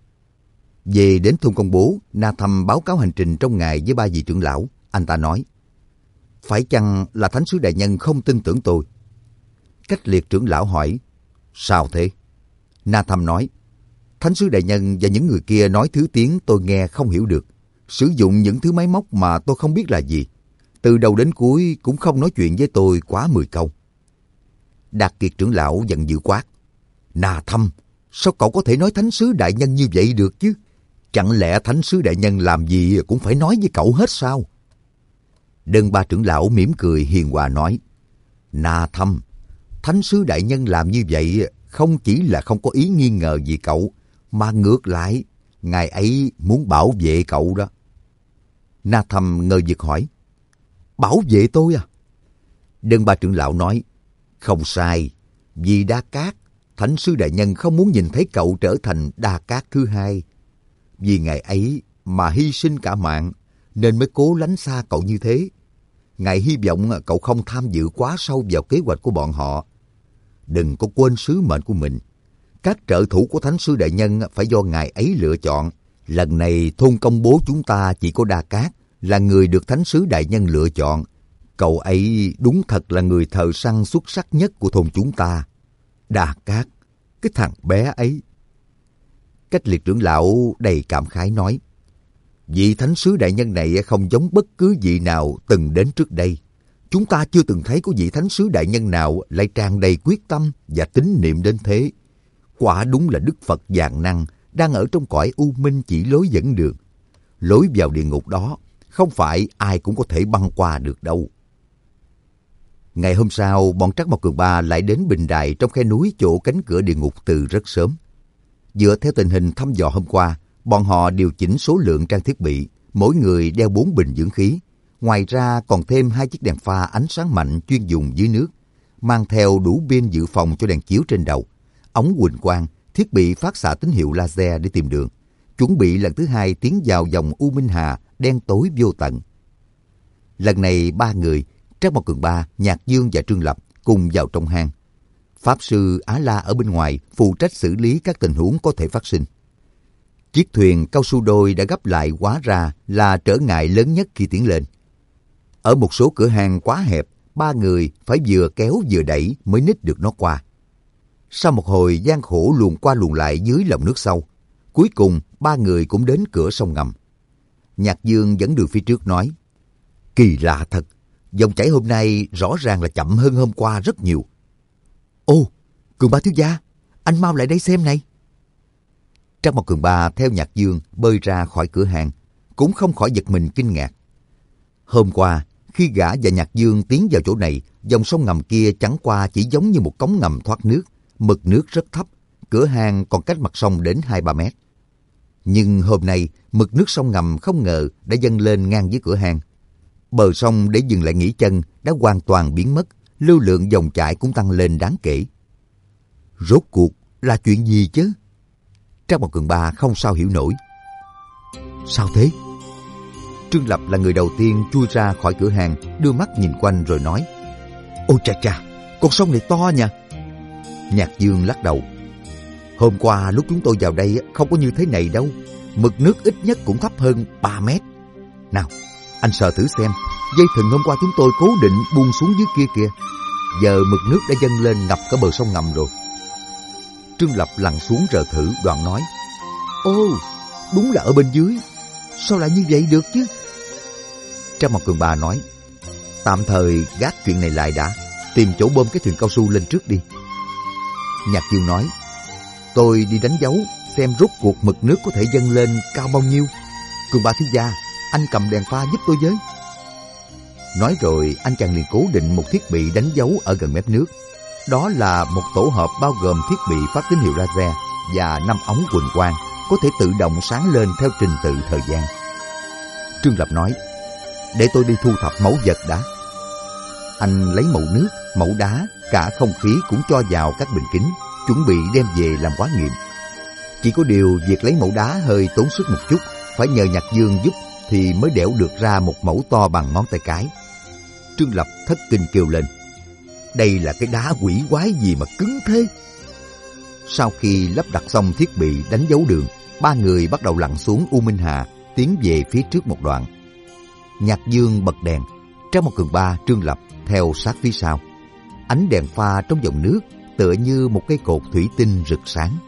Về đến thôn Công Bố, Na Thâm báo cáo hành trình trong ngày với ba vị trưởng lão. Anh ta nói, phải chăng là Thánh sứ đại nhân không tin tưởng tôi? Cách Liệt trưởng lão hỏi, sao thế? Na Thâm nói, Thánh sứ đại nhân và những người kia nói thứ tiếng tôi nghe không hiểu được, sử dụng những thứ máy móc mà tôi không biết là gì. Từ đầu đến cuối cũng không nói chuyện với tôi quá mười câu. Đạt Kiệt trưởng lão giận dữ quát, Na Thâm, sao cậu có thể nói Thánh sứ đại nhân như vậy được chứ? Chẳng lẽ Thánh sứ đại nhân làm gì cũng phải nói với cậu hết sao? Đơn Ba trưởng lão mỉm cười hiền hòa nói, Na Thâm, Thánh sứ đại nhân làm như vậy không chỉ là không có ý nghi ngờ gì cậu, mà ngược lại, ngài ấy muốn bảo vệ cậu đó. Na Thâm ngờ vực hỏi, bảo vệ tôi à? Đơn Ba trưởng lão nói, không sai, vì Đa Cát, Thánh sứ đại nhân không muốn nhìn thấy cậu trở thành Đa Cát thứ hai. Vì ngài ấy mà hy sinh cả mạng, nên mới cố lánh xa cậu như thế. Ngài hy vọng cậu không tham dự quá sâu vào kế hoạch của bọn họ. Đừng có quên sứ mệnh của mình. Các trợ thủ của Thánh sứ đại nhân phải do ngài ấy lựa chọn. Lần này thôn Công Bố chúng ta chỉ có Đa Cát là người được Thánh sứ đại nhân lựa chọn. Cậu ấy đúng thật là người thợ săn xuất sắc nhất của thôn chúng ta. Đa Cát, cái thằng bé ấy. Cách Liệt trưởng lão đầy cảm khái nói, vị Thánh sứ đại nhân này không giống bất cứ vị nào từng đến trước đây. Chúng ta chưa từng thấy có vị Thánh sứ đại nhân nào lại tràn đầy quyết tâm và tín niệm đến thế. Quả đúng là Đức Phật vạn năng đang ở trong cõi u minh chỉ lối dẫn đường. Lối vào địa ngục đó không phải ai cũng có thể băng qua được đâu. Ngày hôm sau, bọn Trắc Mộc Cường Ba lại đến bình đài trong khe núi chỗ cánh cửa địa ngục từ rất sớm. Dựa theo tình hình thăm dò hôm qua, bọn họ điều chỉnh số lượng trang thiết bị, mỗi người đeo bốn bình dưỡng khí. Ngoài ra còn thêm hai chiếc đèn pha ánh sáng mạnh chuyên dùng dưới nước, mang theo đủ pin dự phòng cho đèn chiếu trên đầu, ống huỳnh quang, thiết bị phát xạ tín hiệu laser để tìm đường, chuẩn bị lần thứ hai tiến vào dòng U Minh Hà đen tối vô tận. Lần này ba người, Trắc Mộc Cường Ba, Nhạc Dương và Trương Lập cùng vào trong hang. Pháp sư Á-la ở bên ngoài phụ trách xử lý các tình huống có thể phát sinh. Chiếc thuyền cao su đôi đã gấp lại hóa ra là trở ngại lớn nhất khi tiến lên. Ở một số cửa hàng quá hẹp, ba người phải vừa kéo vừa đẩy mới nít được nó qua. Sau một hồi gian khổ luồn qua luồn lại dưới lòng nước sâu, cuối cùng ba người cũng đến cửa sông ngầm. Nhạc Dương dẫn đường phía trước nói, kỳ lạ thật, dòng chảy hôm nay rõ ràng là chậm hơn hôm qua rất nhiều. Ô, Cường Ba thiếu gia, anh mau lại đây xem này. Trắc Mộc Cường Ba theo Nhạc Dương bơi ra khỏi cửa hàng, cũng không khỏi giật mình kinh ngạc. Hôm qua, khi gã và Nhạc Dương tiến vào chỗ này, dòng sông ngầm kia chẳng qua chỉ giống như một cống ngầm thoát nước, mực nước rất thấp, cửa hàng còn cách mặt sông đến hai ba mét. Nhưng hôm nay, mực nước sông ngầm không ngờ đã dâng lên ngang với cửa hàng. Bờ sông để dừng lại nghỉ chân đã hoàn toàn biến mất, lưu lượng dòng chảy cũng tăng lên đáng kể. Rốt cuộc là chuyện gì chứ? Trắc Mộc Cường Ba không sao hiểu nổi. Sao thế? Trương Lập là người đầu tiên chui ra khỏi cửa hàng, đưa mắt nhìn quanh rồi nói, ôi chà chà, con sông này to nha. Nhạc Dương lắc đầu, hôm qua lúc chúng tôi vào đây không có như thế này đâu, mực nước ít nhất cũng thấp hơn ba mét. Nào, anh sờ thử xem, dây thừng hôm qua chúng tôi cố định buông xuống dưới kia kìa, giờ mực nước đã dâng lên ngập cả bờ sông ngầm rồi. Trương Lập lặn xuống rờ thử, đoạn nói, ô, đúng là ở bên dưới, sao lại như vậy được chứ? Trắc Mộc Cường Ba nói, tạm thời gác chuyện này lại đã, tìm chỗ bơm cái thuyền cao su lên trước đi. Nhạc Dương nói, tôi đi đánh dấu xem rốt cuộc mực nước có thể dâng lên cao bao nhiêu. Cường Ba thiếu gia, anh cầm đèn pha giúp tôi với. Nói rồi anh chàng liền cố định một thiết bị đánh dấu ở gần mép nước. Đó là một tổ hợp bao gồm thiết bị phát tín hiệu laser và năm ống quỳnh quang có thể tự động sáng lên theo trình tự thời gian. Trương Lập nói, để tôi đi thu thập mẫu vật đã. Anh lấy mẫu nước, mẫu đá, cả không khí cũng cho vào các bình kính, chuẩn bị đem về làm hóa nghiệm. Chỉ có điều việc lấy mẫu đá hơi tốn sức một chút, phải nhờ Nhạc Dương giúp thì mới đẽo được ra một mẫu to bằng ngón tay cái. Trương Lập thất kinh kêu lên, đây là cái đá quỷ quái gì mà cứng thế? Sau khi lắp đặt xong thiết bị đánh dấu đường, ba người bắt đầu lặn xuống U Minh Hà, tiến về phía trước một đoạn. Nhạc Dương bật đèn, Trang Một Cường Ba, Trương Lập theo sát phía sau. Ánh đèn pha trong dòng nước tựa như một cây cột thủy tinh rực sáng.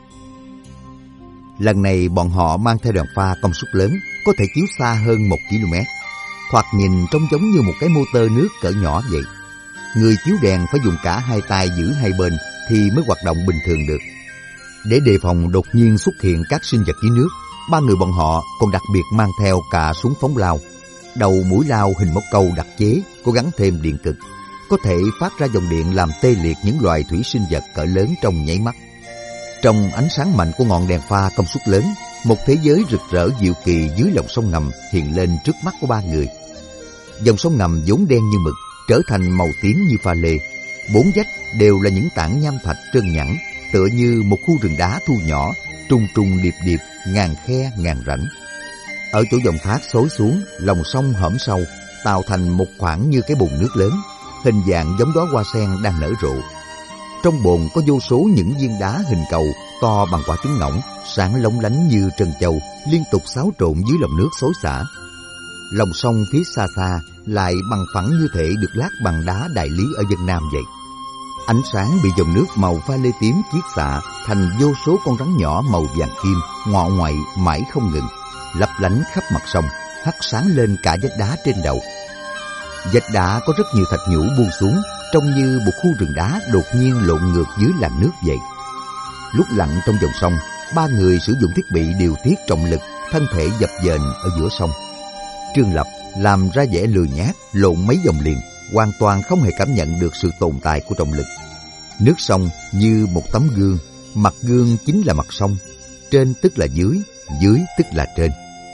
Lần này bọn họ mang theo đèn pha công suất lớn, có thể chiếu xa hơn một ki lô mét. Thoạt nhìn trông giống như một cái motor nước cỡ nhỏ vậy. Người chiếu đèn phải dùng cả hai tay giữ hai bên thì mới hoạt động bình thường được. Để đề phòng đột nhiên xuất hiện các sinh vật dưới nước, ba người bọn họ còn đặc biệt mang theo cả súng phóng lao. Đầu mũi lao hình móc câu đặc chế có gắn thêm điện cực, có thể phát ra dòng điện làm tê liệt những loài thủy sinh vật cỡ lớn trong nháy mắt. Trong ánh sáng mạnh của ngọn đèn pha công suất lớn, một thế giới rực rỡ diệu kỳ dưới lòng sông ngầm hiện lên trước mắt của ba người. Dòng sông ngầm vốn đen như mực trở thành màu tím như pha lê. Bốn vách đều là những tảng nham thạch trơn nhẵn, tựa như một khu rừng đá thu nhỏ, trùng trùng điệp điệp, ngàn khe ngàn rãnh. Ở chỗ dòng thác xối xuống, lòng sông hõm sâu, tạo thành một khoảng như cái bồn nước lớn, hình dạng giống đóa hoa sen đang nở rộ. Trong bồn có vô số những viên đá hình cầu to bằng quả trứng ngỗng, sáng lóng lánh như trân châu, liên tục xáo trộn dưới lòng nước xối xả. Lòng sông phía xa xa lại bằng phẳng như thể được lát bằng đá Đại Lý ở Vân Nam vậy. Ánh sáng bị dòng nước màu pha lê tím chiết xạ thành vô số con rắn nhỏ màu vàng kim ngọ ngoại mãi không ngừng, lấp lánh khắp mặt sông, hắt sáng lên cả vách đá trên đầu. Vách đá có rất nhiều thạch nhũ buông xuống, trông như một khu rừng đá đột nhiên lộn ngược dưới làn nước vậy. Lúc lặn trong dòng sông, ba người sử dụng thiết bị điều tiết trọng lực, thân thể dập dềnh ở giữa sông. Trương Lập làm ra vẻ lười nhác, lộn mấy vòng liền, hoàn toàn không hề cảm nhận được sự tồn tại của trọng lực. Nước sông như một tấm gương, mặt gương chính là mặt sông, trên tức là dưới, dưới tức là trên.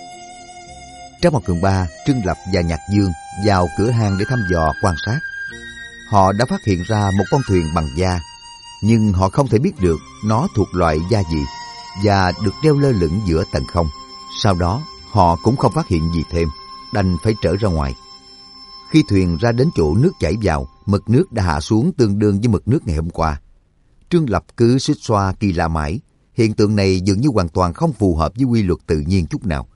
Trang Một Cường Ba, Trương Lập và Nhạc Dương vào cửa hang để thăm dò quan sát. Họ đã phát hiện ra một con thuyền bằng da, nhưng họ không thể biết được nó thuộc loại da gì và được treo lơ lửng giữa tầng không. Sau đó họ cũng không phát hiện gì thêm, đành phải trở ra ngoài. Khi thuyền ra đến chỗ nước chảy vào, mực nước đã hạ xuống tương đương với mực nước ngày hôm qua. Trương Lập cứ suýt xoa kỳ lạ mãi, hiện tượng này dường như hoàn toàn không phù hợp với quy luật tự nhiên chút nào.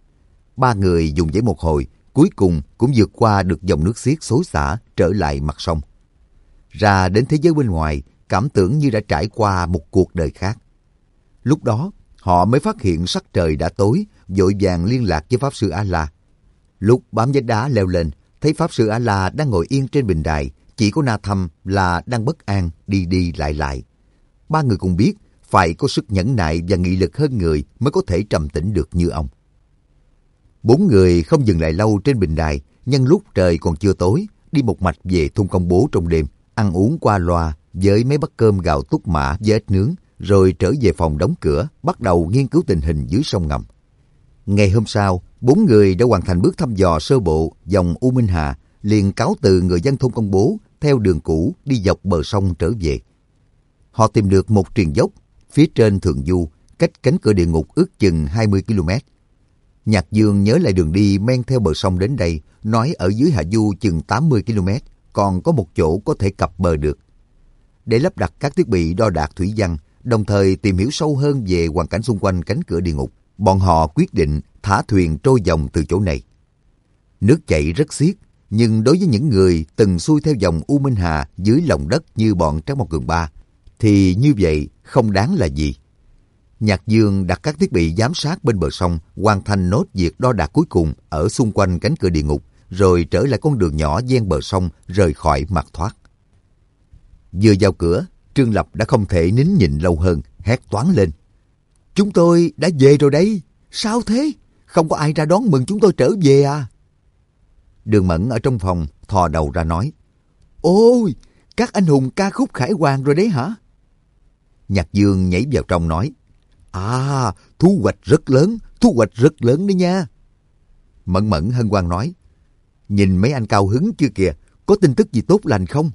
Ba người dùng dãy một hồi, cuối cùng cũng vượt qua được dòng nước xiết xối xả trở lại mặt sông. Ra đến thế giới bên ngoài, cảm tưởng như đã trải qua một cuộc đời khác. Lúc đó, họ mới phát hiện sắc trời đã tối, vội vàng liên lạc với Pháp Sư A-La. Lúc bám vách đá leo lên, thấy Pháp Sư A-La đang ngồi yên trên bình đài, chỉ có Na Thâm là đang bất an, đi đi lại lại. Ba người cùng biết, phải có sức nhẫn nại và nghị lực hơn người mới có thể trầm tĩnh được như ông. Bốn người không dừng lại lâu trên bình đài, nhân lúc trời còn chưa tối, đi một mạch về thôn Công Bố trong đêm, ăn uống qua loa với mấy bát cơm gạo túc mã với ếch nướng, rồi trở về phòng đóng cửa, bắt đầu nghiên cứu tình hình dưới sông ngầm. Ngày hôm sau, bốn người đã hoàn thành bước thăm dò sơ bộ dòng U Minh Hà, liền cáo từ người dân thôn Công Bố theo đường cũ đi dọc bờ sông trở về. Họ tìm được một triền dốc phía trên thượng du, cách cánh cửa địa ngục ước chừng hai mươi ki lô mét. Nhạc Dương nhớ lại đường đi men theo bờ sông đến đây, nói ở dưới hạ du chừng tám mươi ki lô mét, còn có một chỗ có thể cập bờ được. Để lắp đặt các thiết bị đo đạc thủy văn, đồng thời tìm hiểu sâu hơn về hoàn cảnh xung quanh cánh cửa địa ngục, bọn họ quyết định thả thuyền trôi dòng từ chỗ này. Nước chảy rất xiết, nhưng đối với những người từng xuôi theo dòng U Minh Hà dưới lòng đất như bọn Trác Mộc Cường Ba, thì như vậy không đáng là gì. Nhạc Dương đặt các thiết bị giám sát bên bờ sông, hoàn thành nốt việc đo đạc cuối cùng ở xung quanh cánh cửa địa ngục, rồi trở lại con đường nhỏ ven bờ sông rời khỏi mặt thoát. Vừa vào cửa, Trương Lập đã không thể nín nhịn lâu hơn, hét toáng lên. Chúng tôi đã về rồi đấy. Sao thế? Không có ai ra đón mừng chúng tôi trở về à? Đường Mẫn ở trong phòng thò đầu ra nói. Ôi, các anh hùng ca khúc khải hoàn rồi đấy hả? Nhạc Dương nhảy vào trong nói. À, thu hoạch rất lớn, thu hoạch rất lớn đấy nha. Mẫn Mẫn hân hoan nói. Nhìn mấy anh cao hứng chưa kìa, có tin tức gì tốt lành không?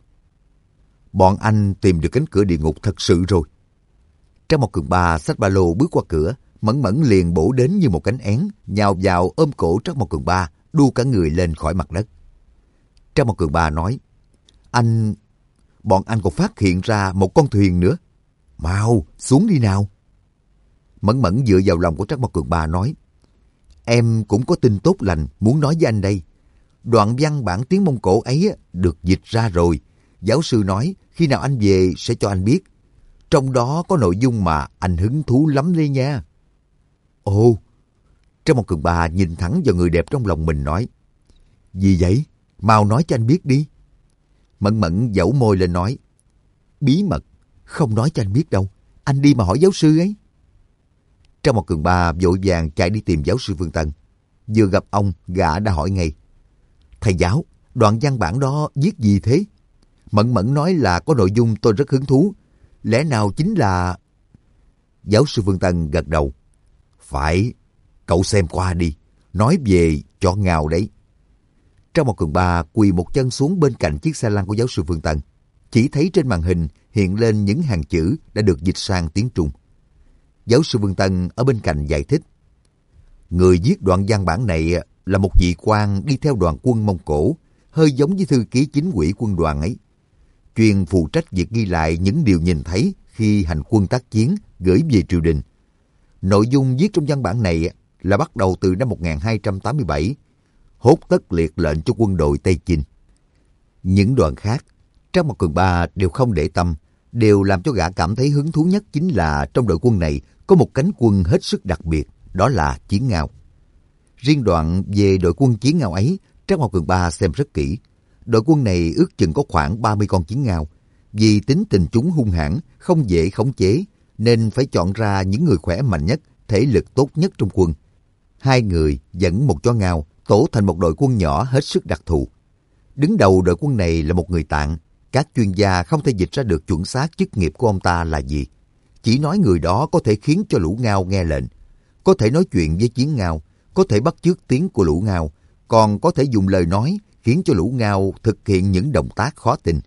Bọn anh tìm được cánh cửa địa ngục thật sự rồi. Trang một Cường Ba xách ba lô bước qua cửa, Mẫn Mẫn liền bổ đến như một cánh én, nhào vào ôm cổ Trang một Cường Ba, đu cả người lên khỏi mặt đất. Trang một Cường Ba nói, anh... Bọn anh còn phát hiện ra một con thuyền nữa. Mau, xuống đi nào. Mẫn Mẫn dựa vào lòng của Trang một Cường Ba nói, em cũng có tin tốt lành muốn nói với anh đây. Đoạn văn bản tiếng Mông Cổ ấy được dịch ra rồi. Giáo sư nói khi nào anh về sẽ cho anh biết. Trong đó có nội dung mà anh hứng thú lắm đấy nha. Ồ, Trang một Cường Ba nhìn thẳng vào người đẹp trong lòng mình nói, gì vậy? Mau nói cho anh biết đi. Mẫn Mẫn dẫu môi lên nói, bí mật, không nói cho anh biết đâu. Anh đi mà hỏi giáo sư ấy. Trang một Cường Ba vội vàng chạy đi tìm giáo sư Vương Tân. Vừa gặp ông, gã đã hỏi ngay, thầy giáo, đoạn văn bản đó viết gì thế? Mẫn Mẫn nói là có nội dung tôi rất hứng thú. Lẽ nào chính là... Giáo sư Vương Tân gật đầu. Phải, cậu xem qua đi. Nói về cho ngào đấy. Trang một Cường Ba quỳ một chân xuống bên cạnh chiếc xe lăn của giáo sư Vương Tân. Chỉ thấy trên màn hình hiện lên những hàng chữ đã được dịch sang tiếng Trung. Giáo sư Vương Tân ở bên cạnh giải thích. Người viết đoạn văn bản này là một vị quan đi theo đoàn quân Mông Cổ, hơi giống với thư ký chính ủy quân đoàn ấy. Chuyên phụ trách việc ghi lại những điều nhìn thấy khi hành quân tác chiến gửi về triều đình. Nội dung viết trong văn bản này là bắt đầu từ năm một nghìn hai trăm tám mươi bảy, hốt tất liệt lệnh cho quân đội Tây Chinh. Những đoạn khác, Trang một Cường Ba đều không để tâm, đều làm cho gã cảm thấy hứng thú nhất chính là trong đội quân này có một cánh quân hết sức đặc biệt, đó là Chiến Ngao. Riêng đoạn về đội quân Chiến Ngao ấy, Trang một Cường Ba xem rất kỹ. Đội quân này ước chừng có khoảng ba mươi con chiến ngao. Vì tính tình chúng hung hãn, không dễ khống chế, nên phải chọn ra những người khỏe mạnh nhất, thể lực tốt nhất trong quân. Hai người dẫn một chó ngao, tổ thành một đội quân nhỏ hết sức đặc thù. Đứng đầu đội quân này là một người Tạng. Các chuyên gia không thể dịch ra được chuẩn xác chức nghiệp của ông ta là gì. Chỉ nói người đó có thể khiến cho lũ ngao nghe lệnh, có thể nói chuyện với chiến ngao, có thể bắt chước tiếng của lũ ngao, còn có thể dùng lời nói khiến cho lũ ngao thực hiện những động tác khó tin.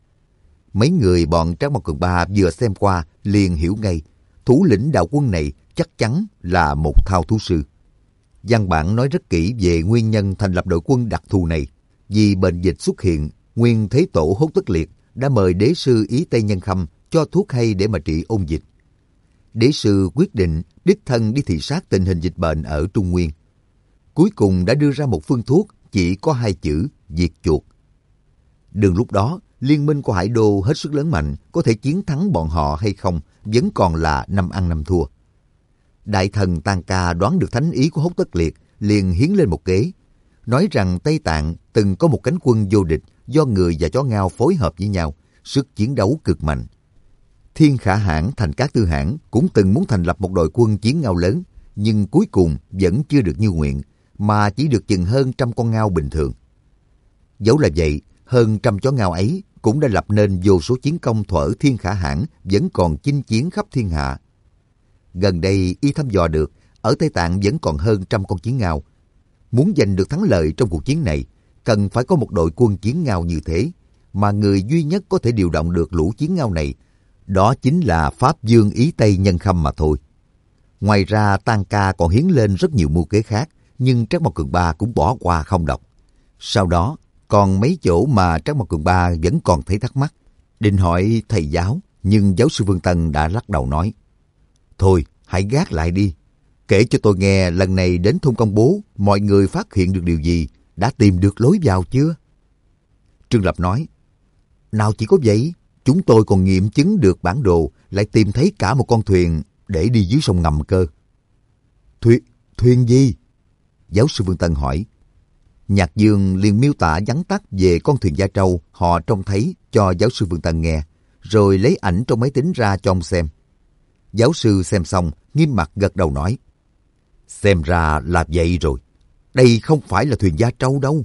Mấy người bọn Trang một Cường Ba vừa xem qua liền hiểu ngay, thủ lĩnh đạo quân này chắc chắn là một thao thú sư. Văn bản nói rất kỹ về nguyên nhân thành lập đội quân đặc thù này. Vì bệnh dịch xuất hiện, nguyên thế tổ Hốt Tất Liệt đã mời đế sư Ý Tây Nhân Khâm cho thuốc hay để mà trị ôn dịch. Đế sư quyết định đích thân đi thị sát tình hình dịch bệnh ở Trung Nguyên. Cuối cùng đã đưa ra một phương thuốc chỉ có hai chữ diệt chuột. Đừng lúc đó, liên minh của Hải Đô hết sức lớn mạnh, có thể chiến thắng bọn họ hay không vẫn còn là năm ăn năm thua. Đại thần Tang Ca đoán được thánh ý của Hốt Tất Liệt, liền hiến lên một kế, nói rằng Tây Tạng từng có một cánh quân vô địch do người và chó ngao phối hợp với nhau, sức chiến đấu cực mạnh. Thiên Khả Hãn Thành Cát Tư Hãn cũng từng muốn thành lập một đội quân chiến ngao lớn, nhưng cuối cùng vẫn chưa được như nguyện, mà chỉ được chừng hơn trăm con ngao bình thường. Dẫu là vậy, hơn trăm chó ngao ấy cũng đã lập nên vô số chiến công thuở Thiên Khả Hãn vẫn còn chinh chiến khắp thiên hạ. Gần đây y thăm dò được, ở Tây Tạng vẫn còn hơn trăm con chiến ngao. Muốn giành được thắng lợi trong cuộc chiến này, cần phải có một đội quân chiến ngao như thế, mà người duy nhất có thể điều động được lũ chiến ngao này, đó chính là Pháp Vương Ý Tây Nhân Khâm mà thôi. Ngoài ra, Tang Ca còn hiến lên rất nhiều mưu kế khác, nhưng Trác Mộc Cường Ba cũng bỏ qua không đọc. Sau đó, còn mấy chỗ mà Trác Mộc Cường Ba vẫn còn thấy thắc mắc, định hỏi thầy giáo, nhưng giáo sư Vương Tân đã lắc đầu nói, thôi, hãy gác lại đi. Kể cho tôi nghe lần này đến thôn công bố, mọi người phát hiện được điều gì, đã tìm được lối vào chưa? Trương Lập nói, nào chỉ có vậy, chúng tôi còn nghiệm chứng được bản đồ, lại tìm thấy cả một con thuyền để đi dưới sông ngầm cơ. Thuyền, thuyền gì? Giáo sư Vương Tân hỏi. Nhạc Dương liền miêu tả vắn tắt về con thuyền Gia Trâu họ trông thấy cho giáo sư Vương Tân nghe, rồi lấy ảnh trong máy tính ra cho ông xem. Giáo sư xem xong, nghiêm mặt gật đầu nói, xem ra là vậy rồi. Đây không phải là thuyền Gia Trâu đâu.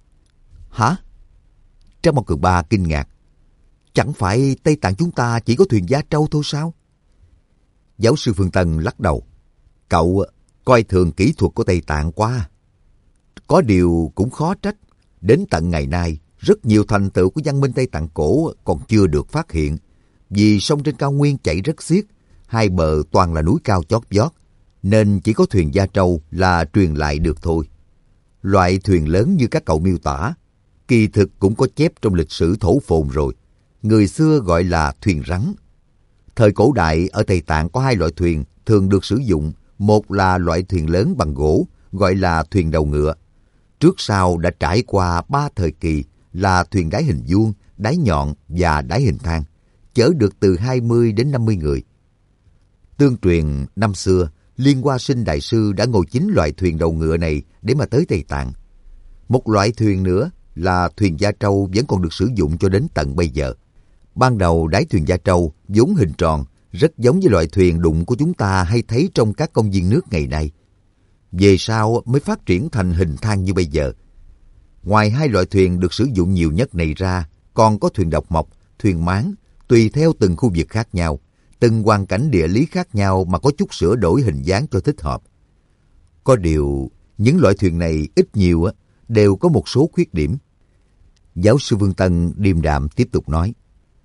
Hả? Trác Mộc Cường Ba kinh ngạc. Chẳng phải Tây Tạng chúng ta chỉ có thuyền Gia Trâu thôi sao? Giáo sư Phương Tân lắc đầu. Cậu coi thường kỹ thuật của Tây Tạng quá. Có điều cũng khó trách. Đến tận ngày nay, rất nhiều thành tựu của văn minh Tây Tạng cổ còn chưa được phát hiện. Vì sông trên cao nguyên chảy rất xiết, hai bờ toàn là núi cao chót vót, nên chỉ có thuyền Gia Trâu là truyền lại được thôi. Loại thuyền lớn như các cậu miêu tả, kỳ thực cũng có chép trong lịch sử thổ phồn rồi. Người xưa gọi là thuyền rắn. Thời cổ đại ở Tây Tạng có hai loại thuyền thường được sử dụng. Một là loại thuyền lớn bằng gỗ, gọi là thuyền đầu ngựa. Trước sau đã trải qua ba thời kỳ là thuyền đáy hình vuông, đáy nhọn và đáy hình thang, chở được từ hai mươi đến năm mươi người. Tương truyền năm xưa, Liên Hoa Sinh Đại Sư đã ngồi chính loại thuyền đầu ngựa này để mà tới Tây Tạng. Một loại thuyền nữa là thuyền Gia Trâu vẫn còn được sử dụng cho đến tận bây giờ. Ban đầu đáy thuyền Gia Trâu vốn hình tròn, rất giống với loại thuyền đụng của chúng ta hay thấy trong các công viên nước ngày nay. Về sau mới phát triển thành hình thang như bây giờ. Ngoài hai loại thuyền được sử dụng nhiều nhất này ra, còn có thuyền độc mộc, thuyền máng, tùy theo từng khu vực khác nhau, từng hoàn cảnh địa lý khác nhau mà có chút sửa đổi hình dáng cho thích hợp. Có điều, những loại thuyền này ít nhiều đều có một số khuyết điểm. Giáo sư Vương Tân điềm đạm tiếp tục nói.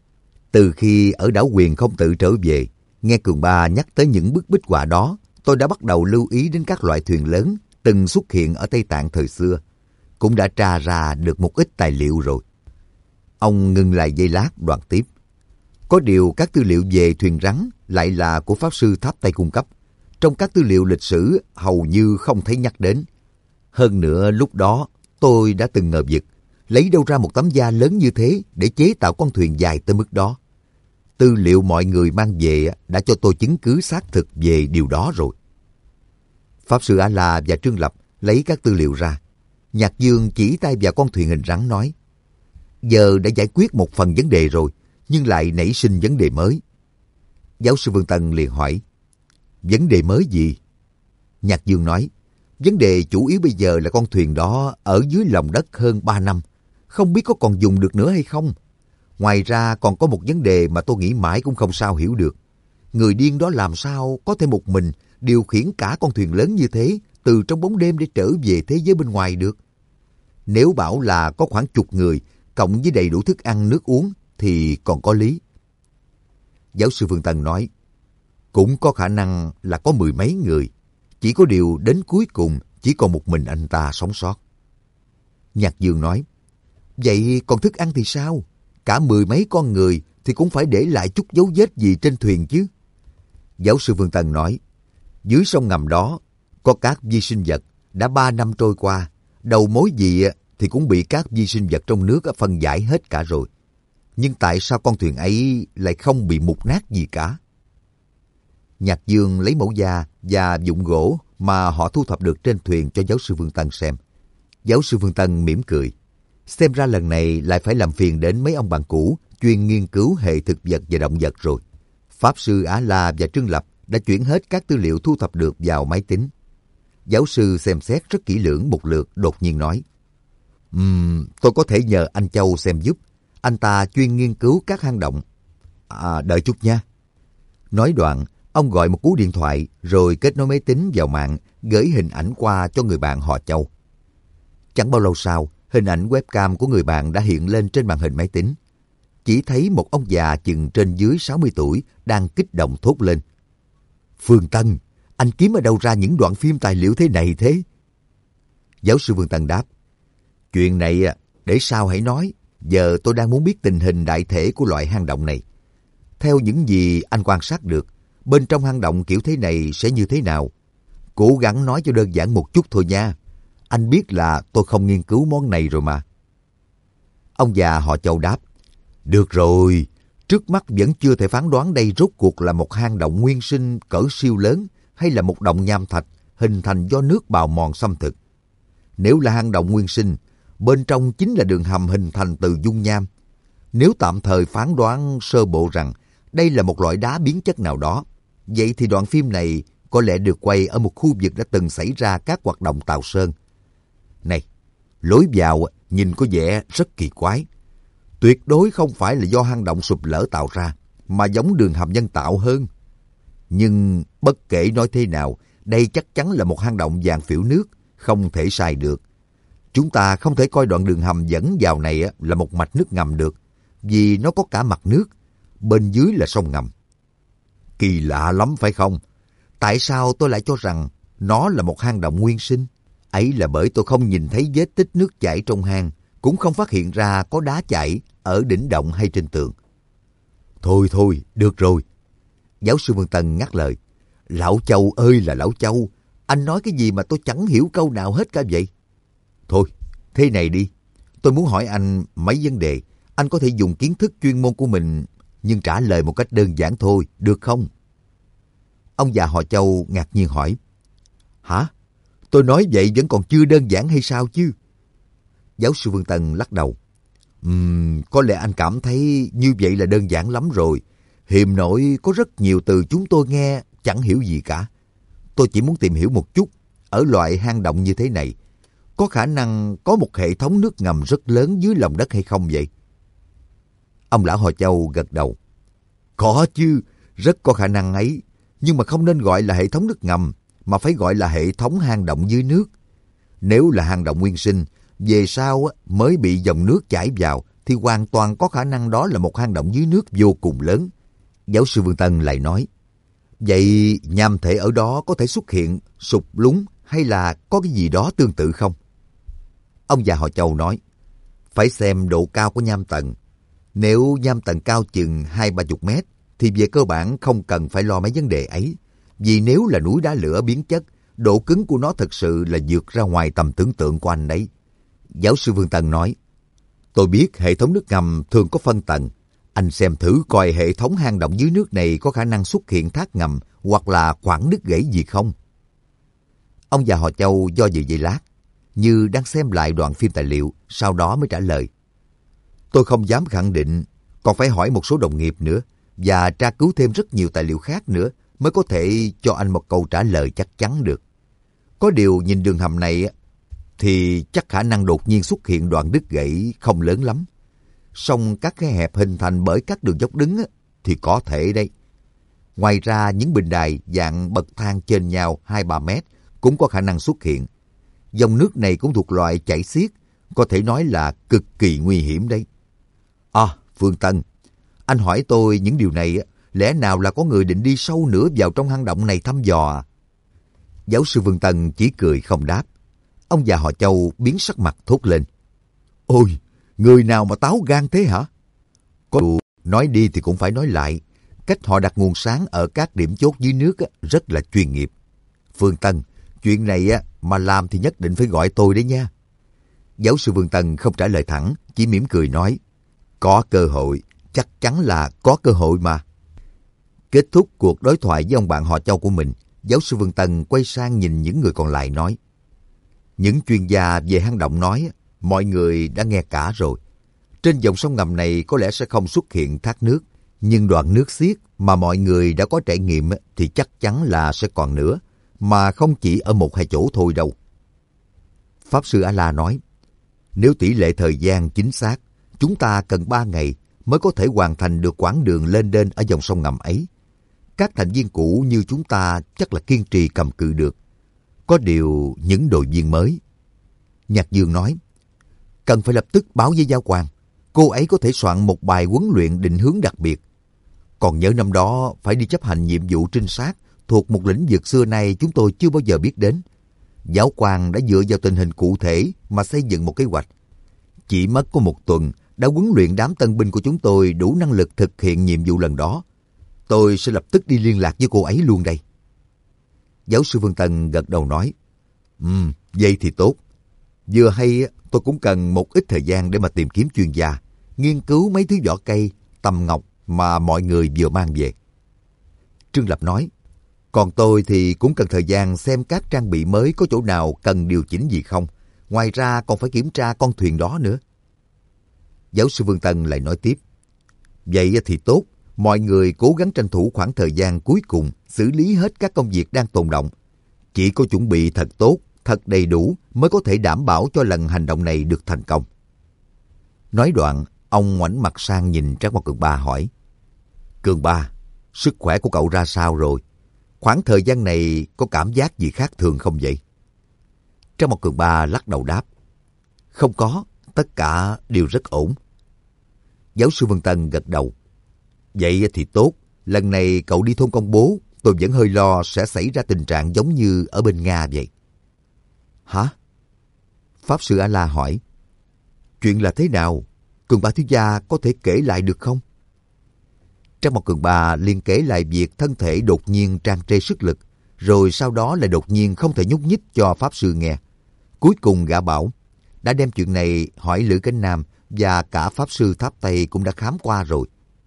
Từ khi ở đảo Quyền Không Tự trở về, nghe Cường Ba nhắc tới những bức bích họa đó, tôi đã bắt đầu lưu ý đến các loại thuyền lớn từng xuất hiện ở Tây Tạng thời xưa. Cũng đã tra ra được một ít tài liệu rồi. Ông ngừng lại giây lát đoạn tiếp. Có điều các tư liệu về thuyền rắn lại là của Pháp Sư Tháp Tây cung cấp. Trong các tư liệu lịch sử hầu như không thấy nhắc đến. Hơn nữa lúc đó tôi đã từng ngờ vực, lấy đâu ra một tấm da lớn như thế để chế tạo con thuyền dài tới mức đó. Tư liệu mọi người mang về đã cho tôi chứng cứ xác thực về điều đó rồi. Pháp Sư A-la và Trương Lập lấy các tư liệu ra. Nhạc Dương chỉ tay vào con thuyền hình rắn nói, giờ đã giải quyết một phần vấn đề rồi, nhưng lại nảy sinh vấn đề mới. Giáo sư Vương Tân liền hỏi, vấn đề mới gì? Nhạc Dương nói, vấn đề chủ yếu bây giờ là con thuyền đó ở dưới lòng đất hơn ba năm, không biết có còn dùng được nữa hay không. Ngoài ra còn có một vấn đề mà tôi nghĩ mãi cũng không sao hiểu được. Người điên đó làm sao có thể một mình điều khiển cả con thuyền lớn như thế từ trong bóng đêm để trở về thế giới bên ngoài được? Nếu bảo là có khoảng chục người cộng với đầy đủ thức ăn nước uống thì còn có lý. Giáo sư Phương Tân nói, cũng có khả năng là có mười mấy người, chỉ có điều đến cuối cùng chỉ còn một mình anh ta sống sót. Nhạc Dương nói, vậy còn thức ăn thì sao? Cả mười mấy con người thì cũng phải để lại chút dấu vết gì trên thuyền chứ. Giáo sư Phương Tân nói, dưới sông ngầm đó có các vi sinh vật, đã ba năm trôi qua, đầu mối gì thì cũng bị các vi sinh vật trong nước phân giải hết cả rồi. Nhưng tại sao con thuyền ấy lại không bị mục nát gì cả? Nhạc Dương lấy mẫu da và vụn gỗ mà họ thu thập được trên thuyền cho giáo sư Phương Tân xem. Giáo sư Phương Tân mỉm cười. Xem ra lần này lại phải làm phiền đến mấy ông bạn cũ chuyên nghiên cứu hệ thực vật và động vật rồi. Pháp sư A-la và Trương Lập đã chuyển hết các tư liệu thu thập được vào máy tính. Giáo sư xem xét rất kỹ lưỡng một lượt, đột nhiên nói, um, tôi có thể nhờ anh Châu xem giúp. Anh ta chuyên nghiên cứu các hang động. À, đợi chút nha. Nói đoạn, ông gọi một cú điện thoại rồi kết nối máy tính vào mạng, gửi hình ảnh qua cho người bạn họ Châu. Chẳng bao lâu sau, hình ảnh webcam của người bạn đã hiện lên trên màn hình máy tính. Chỉ thấy một ông già chừng trên dưới sáu mươi tuổi đang kích động thốt lên. Phương Tân, anh kiếm ở đâu ra những đoạn phim tài liệu thế này thế? Giáo sư Phương Tân đáp, chuyện này để sau hãy nói. Giờ tôi đang muốn biết tình hình đại thể của loại hang động này. Theo những gì anh quan sát được, bên trong hang động kiểu thế này sẽ như thế nào? Cố gắng nói cho đơn giản một chút thôi nha. Anh biết là tôi không nghiên cứu món này rồi mà. Ông già họ Châu đáp, được rồi, trước mắt vẫn chưa thể phán đoán đây rốt cuộc là một hang động nguyên sinh cỡ siêu lớn hay là một động nham thạch hình thành do nước bào mòn xâm thực. Nếu là hang động nguyên sinh, bên trong chính là đường hầm hình thành từ dung nham. Nếu tạm thời phán đoán sơ bộ rằng đây là một loại đá biến chất nào đó, vậy thì đoạn phim này có lẽ được quay ở một khu vực đã từng xảy ra các hoạt động tạo sơn. Này, lối vào nhìn có vẻ rất kỳ quái. Tuyệt đối không phải là do hang động sụp lở tạo ra, mà giống đường hầm nhân tạo hơn. Nhưng bất kể nói thế nào, đây chắc chắn là một hang động dạng phễu nước, không thể sai được. Chúng ta không thể coi đoạn đường hầm dẫn vào này là một mạch nước ngầm được, vì nó có cả mặt nước, bên dưới là sông ngầm. Kỳ lạ lắm phải không? Tại sao tôi lại cho rằng nó là một hang động nguyên sinh? Ấy là bởi tôi không nhìn thấy vết tích nước chảy trong hang, cũng không phát hiện ra có đá chảy ở đỉnh động hay trên tường. Thôi thôi, được rồi. Giáo sư Vương Tân ngắt lời. Lão Châu ơi là Lão Châu, anh nói cái gì mà tôi chẳng hiểu câu nào hết cả vậy? Thôi, thế này đi. Tôi muốn hỏi anh mấy vấn đề. Anh có thể dùng kiến thức chuyên môn của mình, nhưng trả lời một cách đơn giản thôi, được không? Ông già họ Châu ngạc nhiên hỏi. Hả? Tôi nói vậy vẫn còn chưa đơn giản hay sao chứ? Giáo sư Vương Tân lắc đầu. Ừm, có lẽ anh cảm thấy như vậy là đơn giản lắm rồi. Hiềm nội có rất nhiều từ chúng tôi nghe chẳng hiểu gì cả. Tôi chỉ muốn tìm hiểu một chút, ở loại hang động như thế này, có khả năng có một hệ thống nước ngầm rất lớn dưới lòng đất hay không vậy? Ông lão họ Châu gật đầu. Có chứ, rất có khả năng ấy, nhưng mà không nên gọi là hệ thống nước ngầm, mà phải gọi là hệ thống hang động dưới nước. Nếu là hang động nguyên sinh, về sau mới bị dòng nước chảy vào, thì hoàn toàn có khả năng đó là một hang động dưới nước vô cùng lớn. Giáo sư Vương Tân lại nói, vậy nham thể ở đó có thể xuất hiện sụt lún hay là có cái gì đó tương tự không? Ông già họ Châu nói, phải xem độ cao của nham tầng. Nếu nham tầng cao chừng hai ba chục mét, thì về cơ bản không cần phải lo mấy vấn đề ấy. Vì nếu là núi đá lửa biến chất, độ cứng của nó thực sự là vượt ra ngoài tầm tưởng tượng của anh đấy. Giáo sư Vương Tân nói, tôi biết hệ thống nước ngầm thường có phân tầng. Anh xem thử coi hệ thống hang động dưới nước này có khả năng xuất hiện thác ngầm hoặc là khoảng nứt gãy gì không? Ông già họ Châu do dự giây lát, như đang xem lại đoạn phim tài liệu, sau đó mới trả lời. Tôi không dám khẳng định, còn phải hỏi một số đồng nghiệp nữa và tra cứu thêm rất nhiều tài liệu khác nữa mới có thể cho anh một câu trả lời chắc chắn được. Có điều nhìn đường hầm này thì chắc khả năng đột nhiên xuất hiện đoạn đứt gãy không lớn lắm. Song các khe hẹp hình thành bởi các đường dốc đứng thì có thể đấy. Ngoài ra những bình đài dạng bậc thang trên nhau hai ba mét cũng có khả năng xuất hiện. Dòng nước này cũng thuộc loại chảy xiết, có thể nói là cực kỳ nguy hiểm đấy. À, Phương Tân, anh hỏi tôi những điều này, lẽ nào là có người định đi sâu nữa vào trong hang động này thăm dò à? Giáo sư Vương Tân chỉ cười không đáp. Ông già họ Châu biến sắc mặt thốt lên. Ôi, người nào mà táo gan thế hả? Có điều nói đi thì cũng phải nói lại. Cách họ đặt nguồn sáng ở các điểm chốt dưới nước rất là chuyên nghiệp. Phương Tân, chuyện này mà làm thì nhất định phải gọi tôi đấy nha. Giáo sư Vương Tân không trả lời thẳng, chỉ mỉm cười nói. Có cơ hội, chắc chắn là có cơ hội mà. Kết thúc cuộc đối thoại với ông bạn họ Châu của mình, giáo sư Vương Tân quay sang nhìn những người còn lại nói. Những chuyên gia về hang động nói, mọi người đã nghe cả rồi. Trên dòng sông ngầm này có lẽ sẽ không xuất hiện thác nước, nhưng đoạn nước xiết mà mọi người đã có trải nghiệm thì chắc chắn là sẽ còn nữa, mà không chỉ ở một hai chỗ thôi đâu. Pháp sư A-la nói, nếu tỷ lệ thời gian chính xác, chúng ta cần ba ngày mới có thể hoàn thành được quãng đường lên đên ở dòng sông ngầm ấy. Các thành viên cũ như chúng ta chắc là kiên trì cầm cự được. Có điều những đội viên mới. Nhạc Dương nói, cần phải lập tức báo với Giáo Quan. Cô ấy có thể soạn một bài huấn luyện định hướng đặc biệt. Còn nhớ năm đó phải đi chấp hành nhiệm vụ trinh sát thuộc một lĩnh vực xưa nay chúng tôi chưa bao giờ biết đến. Giáo Quan đã dựa vào tình hình cụ thể mà xây dựng một kế hoạch. Chỉ mất có một tuần đã huấn luyện đám tân binh của chúng tôi đủ năng lực thực hiện nhiệm vụ lần đó. Tôi sẽ lập tức đi liên lạc với cô ấy luôn đây. Giáo sư Vương Tân gật đầu nói, Ừm, vậy thì tốt. Vừa hay tôi cũng cần một ít thời gian để mà tìm kiếm chuyên gia, nghiên cứu mấy thứ vỏ cây, tầm ngọc mà mọi người vừa mang về. Trương Lập nói, còn tôi thì cũng cần thời gian xem các trang bị mới có chỗ nào cần điều chỉnh gì không. Ngoài ra còn phải kiểm tra con thuyền đó nữa. Giáo sư Vương Tân lại nói tiếp, vậy thì tốt, mọi người cố gắng tranh thủ khoảng thời gian cuối cùng xử lý hết các công việc đang tồn đọng. Chỉ có chuẩn bị thật tốt, thật đầy đủ mới có thể đảm bảo cho lần hành động này được thành công. Nói đoạn, ông ngoảnh mặt sang nhìn Trác Mộc Cường Ba hỏi, Cường Ba, sức khỏe của cậu ra sao rồi? Khoảng thời gian này có cảm giác gì khác thường không vậy? Trang Mộc Cường Ba lắc đầu đáp. Không có, tất cả đều rất ổn. Giáo sư Vân Tân gật đầu. Vậy thì tốt, lần này cậu đi thôn Công Bố, tôi vẫn hơi lo sẽ xảy ra tình trạng giống như ở bên Nga vậy. Hả? Pháp sư A-la hỏi. Chuyện là thế nào? Cường Ba thiếu gia có thể kể lại được không? Trang Mộc Cường Ba liền kể lại việc thân thể đột nhiên tràn trề sức lực, rồi sau đó lại đột nhiên không thể nhúc nhích cho Pháp sư nghe. Cuối cùng gã bảo, đã đem chuyện này hỏi Lữ Cánh Nam và cả Pháp sư Tháp Tây cũng đã khám qua rồi.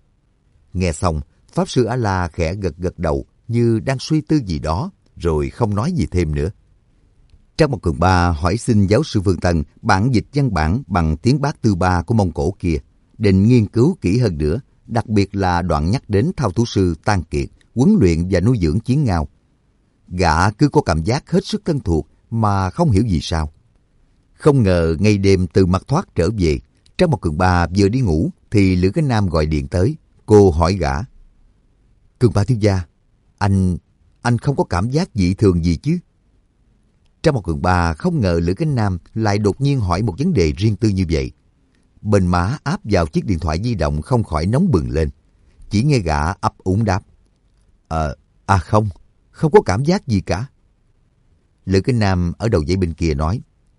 Nghe xong, Pháp sư A-la khẽ gật gật đầu như đang suy tư gì đó, rồi không nói gì thêm nữa. Trang Mộc Cường Ba hỏi xin giáo sư Vương Tân bản dịch văn bản bằng tiếng Bát Tư Ba của Mông Cổ kia, định nghiên cứu kỹ hơn nữa, đặc biệt là đoạn nhắc đến thao thú sư Tan Kiệt, huấn luyện và nuôi dưỡng chiến ngao. Gã cứ có cảm giác hết sức thân thuộc mà không hiểu vì sao. Không ngờ ngày đêm từ Mặt Thoát trở về, Trang Mộc Cường Ba vừa đi ngủ thì Lữ Cánh Nam gọi điện tới. Cô hỏi gã. Cường Ba thiếu gia, anh, anh không có cảm giác dị thường gì chứ? Trang Mộc Cường Ba không ngờ Lữ Cánh Nam lại đột nhiên hỏi một vấn đề riêng tư như vậy. Bên má áp vào chiếc điện thoại di động không khỏi nóng bừng lên. Chỉ nghe gã ấp úng đáp. Ờ, à không, không có cảm giác gì cả. Lữ Cánh Nam ở đầu dây bên kia nói.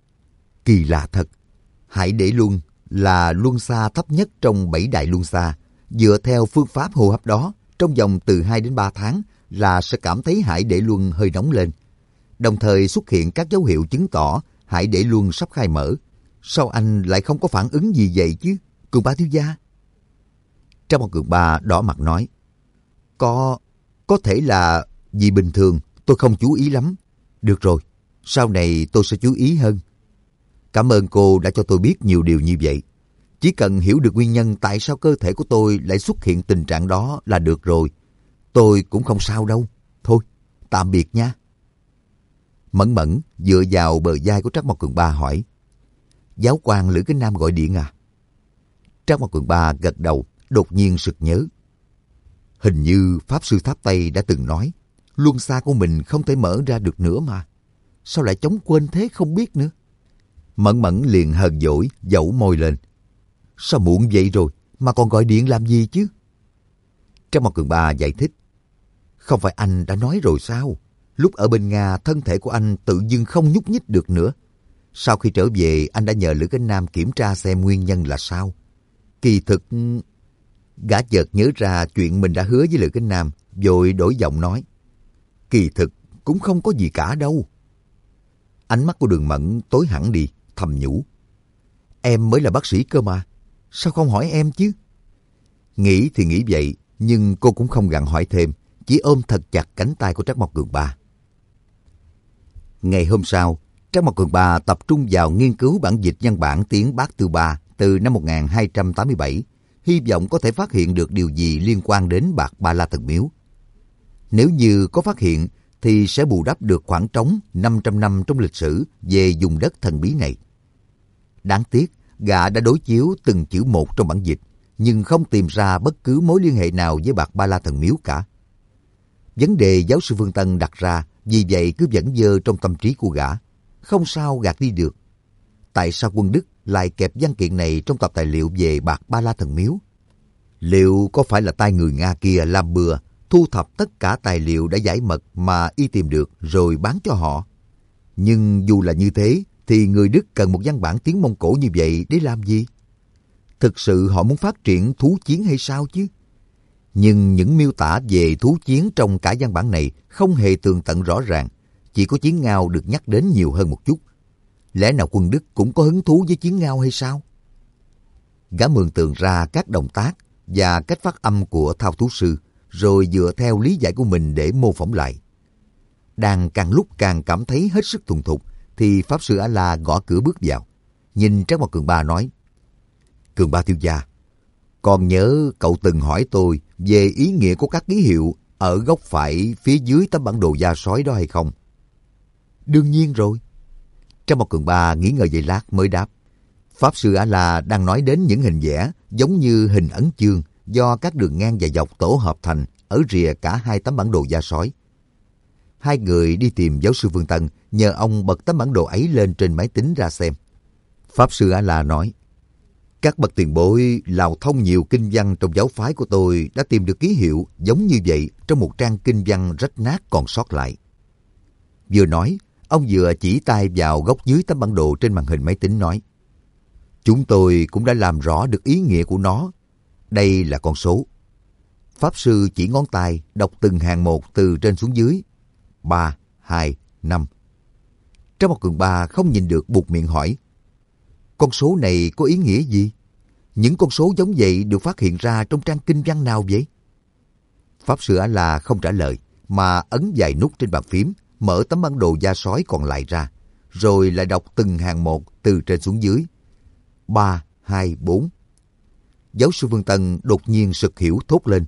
Kỳ lạ thật, Hải Đế Luân là luân xa thấp nhất trong bảy đại luân xa. Dựa theo phương pháp hô hấp đó, trong vòng từ hai đến ba tháng là sẽ cảm thấy Hải Đế Luân hơi nóng lên. Đồng thời xuất hiện các dấu hiệu chứng tỏ Hải Đế Luân sắp khai mở. Sao anh lại không có phản ứng gì vậy chứ, Cường Ba thiếu gia? Trang Mộc Cường Ba đỏ mặt nói. Có, có thể là vì bình thường tôi không chú ý lắm. Được rồi, sau này tôi sẽ chú ý hơn. Cảm ơn cô đã cho tôi biết nhiều điều như vậy. Chỉ cần hiểu được nguyên nhân tại sao cơ thể của tôi lại xuất hiện tình trạng đó là được rồi. Tôi cũng không sao đâu. Thôi, tạm biệt nha. Mẫn Mẫn dựa vào bờ vai của Trác Mộc Cường Ba hỏi. Giáo quan Lữ Cánh Nam gọi điện à? Trác Mộc Cường Ba gật đầu, đột nhiên sực nhớ. Hình như Pháp sư Tháp Tây đã từng nói, luân xa của mình không thể mở ra được nữa mà. Sao lại chống quên thế không biết nữa? Mẫn Mẫn liền hờn dỗi, dẫu môi lên. Sao muộn vậy rồi, mà còn gọi điện làm gì chứ? Trác Mộc Cường Ba giải thích. Không phải anh đã nói rồi sao? Lúc ở bên Nga, thân thể của anh tự dưng không nhúc nhích được nữa. Sau khi trở về, anh đã nhờ Lữ Cánh Nam kiểm tra xem nguyên nhân là sao. Kỳ thực... Gã chợt nhớ ra chuyện mình đã hứa với Lữ Cánh Nam, vội đổi giọng nói. Kỳ thực cũng không có gì cả đâu. Ánh mắt của Đường Mẫn tối hẳn đi, thầm nhủ. Em mới là bác sĩ cơ mà, sao không hỏi em chứ? Nghĩ thì nghĩ vậy, nhưng cô cũng không gặng hỏi thêm, chỉ ôm thật chặt cánh tay của Trác Mộc Cường Ba. Ngày hôm sau, Trác Mộc Cường Ba tập trung vào nghiên cứu bản dịch văn bản tiếng Bát Tư Ba từ năm một nghìn hai trăm tám mươi bảy, hy vọng có thể phát hiện được điều gì liên quan đến Bạc Ba La Thần Miếu. Nếu như có phát hiện, thì sẽ bù đắp được khoảng trống năm trăm năm trong lịch sử về vùng đất thần bí này. Đáng tiếc, gã đã đối chiếu từng chữ một trong bản dịch, nhưng không tìm ra bất cứ mối liên hệ nào với Bạc Ba La Thần Miếu cả. Vấn đề giáo sư Vương Tân đặt ra, vì vậy cứ vẫn dơ trong tâm trí của gã, không sao gạt đi được. Tại sao quân Đức lại kẹp văn kiện này trong tập tài liệu về Bạc Ba La Thần Miếu? Liệu có phải là tay người Nga kia làm bừa, thu thập tất cả tài liệu đã giải mật mà y tìm được rồi bán cho họ? Nhưng dù là như thế, thì người Đức cần một văn bản tiếng Mông Cổ như vậy để làm gì? Thực sự họ muốn phát triển thú chiến hay sao chứ? Nhưng những miêu tả về thú chiến trong cả văn bản này không hề tường tận rõ ràng, chỉ có chiến ngao được nhắc đến nhiều hơn một chút. Lẽ nào quân Đức cũng có hứng thú với chiến ngao hay sao? Gã mường tượng ra các động tác và cách phát âm của thao thú sư, rồi dựa theo lý giải của mình để mô phỏng lại. Đang càng lúc càng cảm thấy hết sức thuần thục, thì Pháp sư A-la gõ cửa bước vào. Nhìn Trác Mộc Cường Ba nói, Cường Ba thiếu gia, còn nhớ cậu từng hỏi tôi về ý nghĩa của các ký hiệu ở góc phải phía dưới tấm bản đồ da sói đó hay không? Đương nhiên rồi. Trác Mộc Cường Ba nghĩ ngợi giây lát mới đáp. Pháp sư A-la đang nói đến những hình vẽ giống như hình ấn chương do các đường ngang và dọc tổ hợp thành ở rìa cả hai tấm bản đồ da sói. Hai người đi tìm giáo sư Vương Tân, nhờ ông bật tấm bản đồ ấy lên trên máy tính ra xem. Pháp sư A-la nói, các bậc tiền bối lào thông nhiều kinh văn trong giáo phái của tôi đã tìm được ký hiệu giống như vậy trong một trang kinh văn rách nát còn sót lại. Vừa nói, ông vừa chỉ tay vào góc dưới tấm bản đồ trên màn hình máy tính nói, chúng tôi cũng đã làm rõ được ý nghĩa của nó. Đây là con số. Pháp sư chỉ ngón tay đọc từng hàng một từ trên xuống dưới. Ba, hai, năm. Trang Một Cường Ba không nhìn được buột miệng hỏi, con số này có ý nghĩa gì? Những con số giống vậy được phát hiện ra trong trang kinh văn nào vậy? Pháp sư A-la không trả lời, mà ấn vài nút trên bàn phím, mở tấm bản đồ da sói còn lại ra, rồi lại đọc từng hàng một từ trên xuống dưới. Ba, hai, bốn. Giáo sư Vương Tân đột nhiên sực hiểu thốt lên.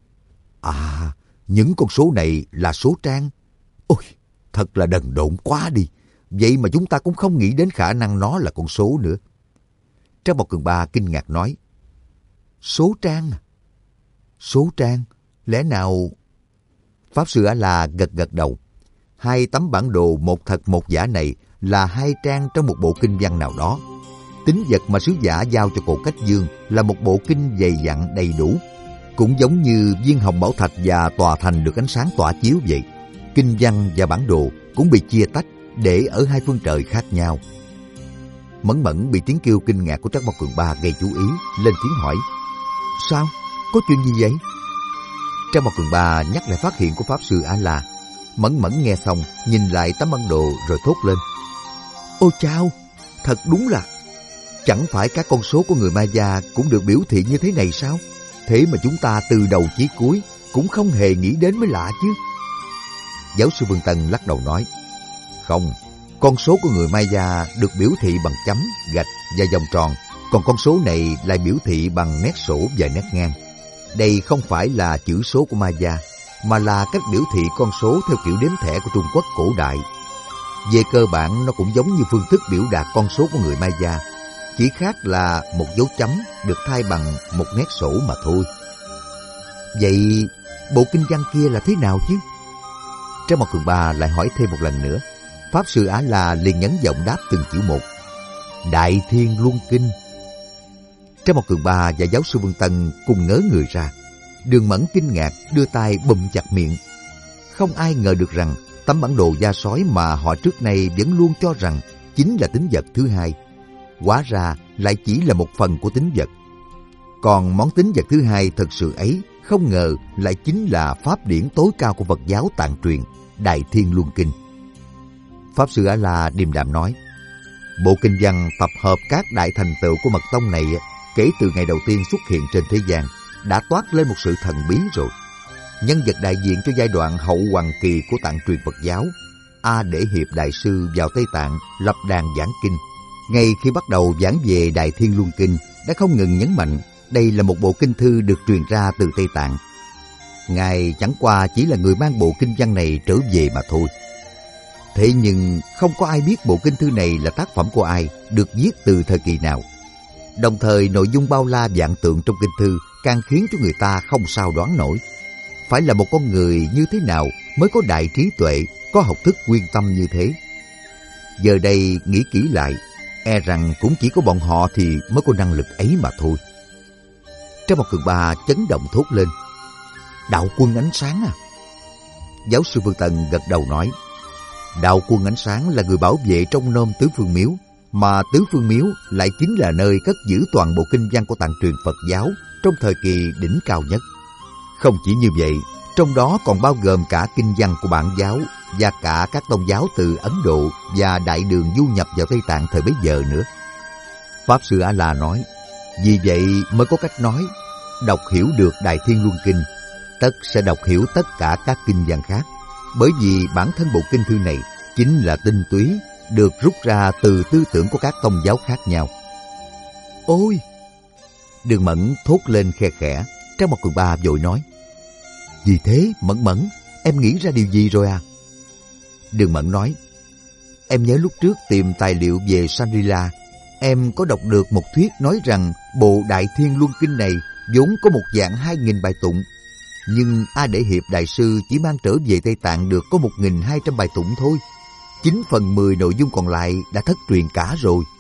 À, những con số này là số trang. Ôi, thật là đần độn quá đi. Vậy mà chúng ta cũng không nghĩ đến khả năng nó là con số nữa. Trang Một Cường Ba kinh ngạc nói, số trang à? Số trang? Lẽ nào... Pháp sư A-la gật gật đầu. Hai tấm bản đồ một thật một giả này là hai trang trong một bộ kinh văn nào đó. Tín vật mà sứ giả giao cho Cổ Cách Dương là một bộ kinh dày dặn đầy đủ. Cũng giống như viên hồng bảo thạch và tòa thành được ánh sáng tỏa chiếu vậy. Kinh văn và bản đồ cũng bị chia tách để ở hai phương trời khác nhau. Mẫn Mẫn bị tiếng kêu kinh ngạc của Trác Mộc Cường Ba gây chú ý, lên tiếng hỏi, sao? Có chuyện gì vậy? Trác Mộc Cường Ba nhắc lại phát hiện của Pháp sư A-la. Mẫn Mẫn nghe xong, nhìn lại tấm bản đồ rồi thốt lên, ôi chao, thật đúng là... Chẳng phải các con số của người Maya cũng được biểu thị như thế này sao? Thế mà chúng ta từ đầu chí cuối cũng không hề nghĩ đến mới lạ chứ. Giáo sư Vương Tân lắc đầu nói, không, con số của người Maya được biểu thị bằng chấm, gạch và vòng tròn, còn con số này lại biểu thị bằng nét sổ và nét ngang. Đây không phải là chữ số của Maya, mà là cách biểu thị con số theo kiểu đếm thẻ của Trung Quốc cổ đại. Về cơ bản, nó cũng giống như phương thức biểu đạt con số của người Maya, chỉ khác là một dấu chấm được thay bằng một nét sổ mà thôi. Vậy bộ kinh văn kia là thế nào chứ? Trang Mộc Cường Ba lại hỏi thêm một lần nữa. Pháp sư A-la liền nhấn giọng đáp từng chữ một. Đại Thiên Luân Kinh. Trang Mộc Cường Ba và giáo sư Vương Tân cùng ngớ người ra. Đường Mẫn kinh ngạc đưa tay bụm chặt miệng. Không ai ngờ được rằng tấm bản đồ da sói mà họ trước nay vẫn luôn cho rằng chính là tín vật thứ hai, hóa ra lại chỉ là một phần của tín vật. Còn món tín vật thứ hai thật sự ấy không ngờ lại chính là pháp điển tối cao của Phật giáo Tạng truyền, Đại Thiên Luân Kinh. Pháp sư A-la điềm đạm nói, bộ kinh văn tập hợp các đại thành tựu của mật tông này kể từ ngày đầu tiên xuất hiện trên thế gian đã toát lên một sự thần bí rồi. Nhân vật đại diện cho giai đoạn hậu hoàng kỳ của Tạng truyền Phật giáo, A Để Hiệp Đại Sư vào Tây Tạng lập đàn giảng kinh. Ngay khi bắt đầu giảng về Đại Thiên Luân Kinh đã không ngừng nhấn mạnh đây là một bộ kinh thư được truyền ra từ Tây Tạng. Ngài chẳng qua chỉ là người mang bộ kinh văn này trở về mà thôi. Thế nhưng không có ai biết bộ kinh thư này là tác phẩm của ai, được viết từ thời kỳ nào. Đồng thời nội dung bao la vạn tượng trong kinh thư càng khiến cho người ta không sao đoán nổi. Phải là một con người như thế nào mới có đại trí tuệ, có học thức quyên tâm như thế? Giờ đây nghĩ kỹ lại, e rằng cũng chỉ có bọn họ thì mới có năng lực ấy mà thôi. Trang Mộc Cường Ba chấn động thốt lên, đạo quân ánh sáng à? Giáo sư Vương Tân gật đầu nói, đạo quân ánh sáng là người bảo vệ trong nôm Tứ Phương Miếu, mà Tứ Phương Miếu lại chính là nơi cất giữ toàn bộ kinh văn của Tạng truyền Phật giáo trong thời kỳ đỉnh cao nhất. Không chỉ như vậy, trong đó còn bao gồm cả kinh văn của Bản giáo và cả các tôn giáo từ Ấn Độ và Đại Đường du nhập vào Tây Tạng thời bấy giờ nữa. Pháp sư A-la nói, vì vậy mới có cách nói, đọc hiểu được Đại Thiên Luân Kinh, tất sẽ đọc hiểu tất cả các kinh văn khác, bởi vì bản thân bộ kinh thư này chính là tinh túy được rút ra từ tư tưởng của các tôn giáo khác nhau. Ôi! Đường Mẫn thốt lên khe khẽ. Trang Mộc Cường Ba vội nói, vì thế Mẫn Mẫn, em nghĩ ra điều gì rồi à? Đường Mẫn nói, em nhớ lúc trước tìm tài liệu về Shangri-La, em có đọc được một thuyết nói rằng bộ Đại Thiên Luân Kinh này vốn có một dạng hai nghìn bài tụng. Nhưng A Để Hiệp Đại Sư chỉ mang trở về Tây Tạng được có một nghìn hai trăm bài tụng thôi. chín phần mười nội dung còn lại đã thất truyền cả rồi.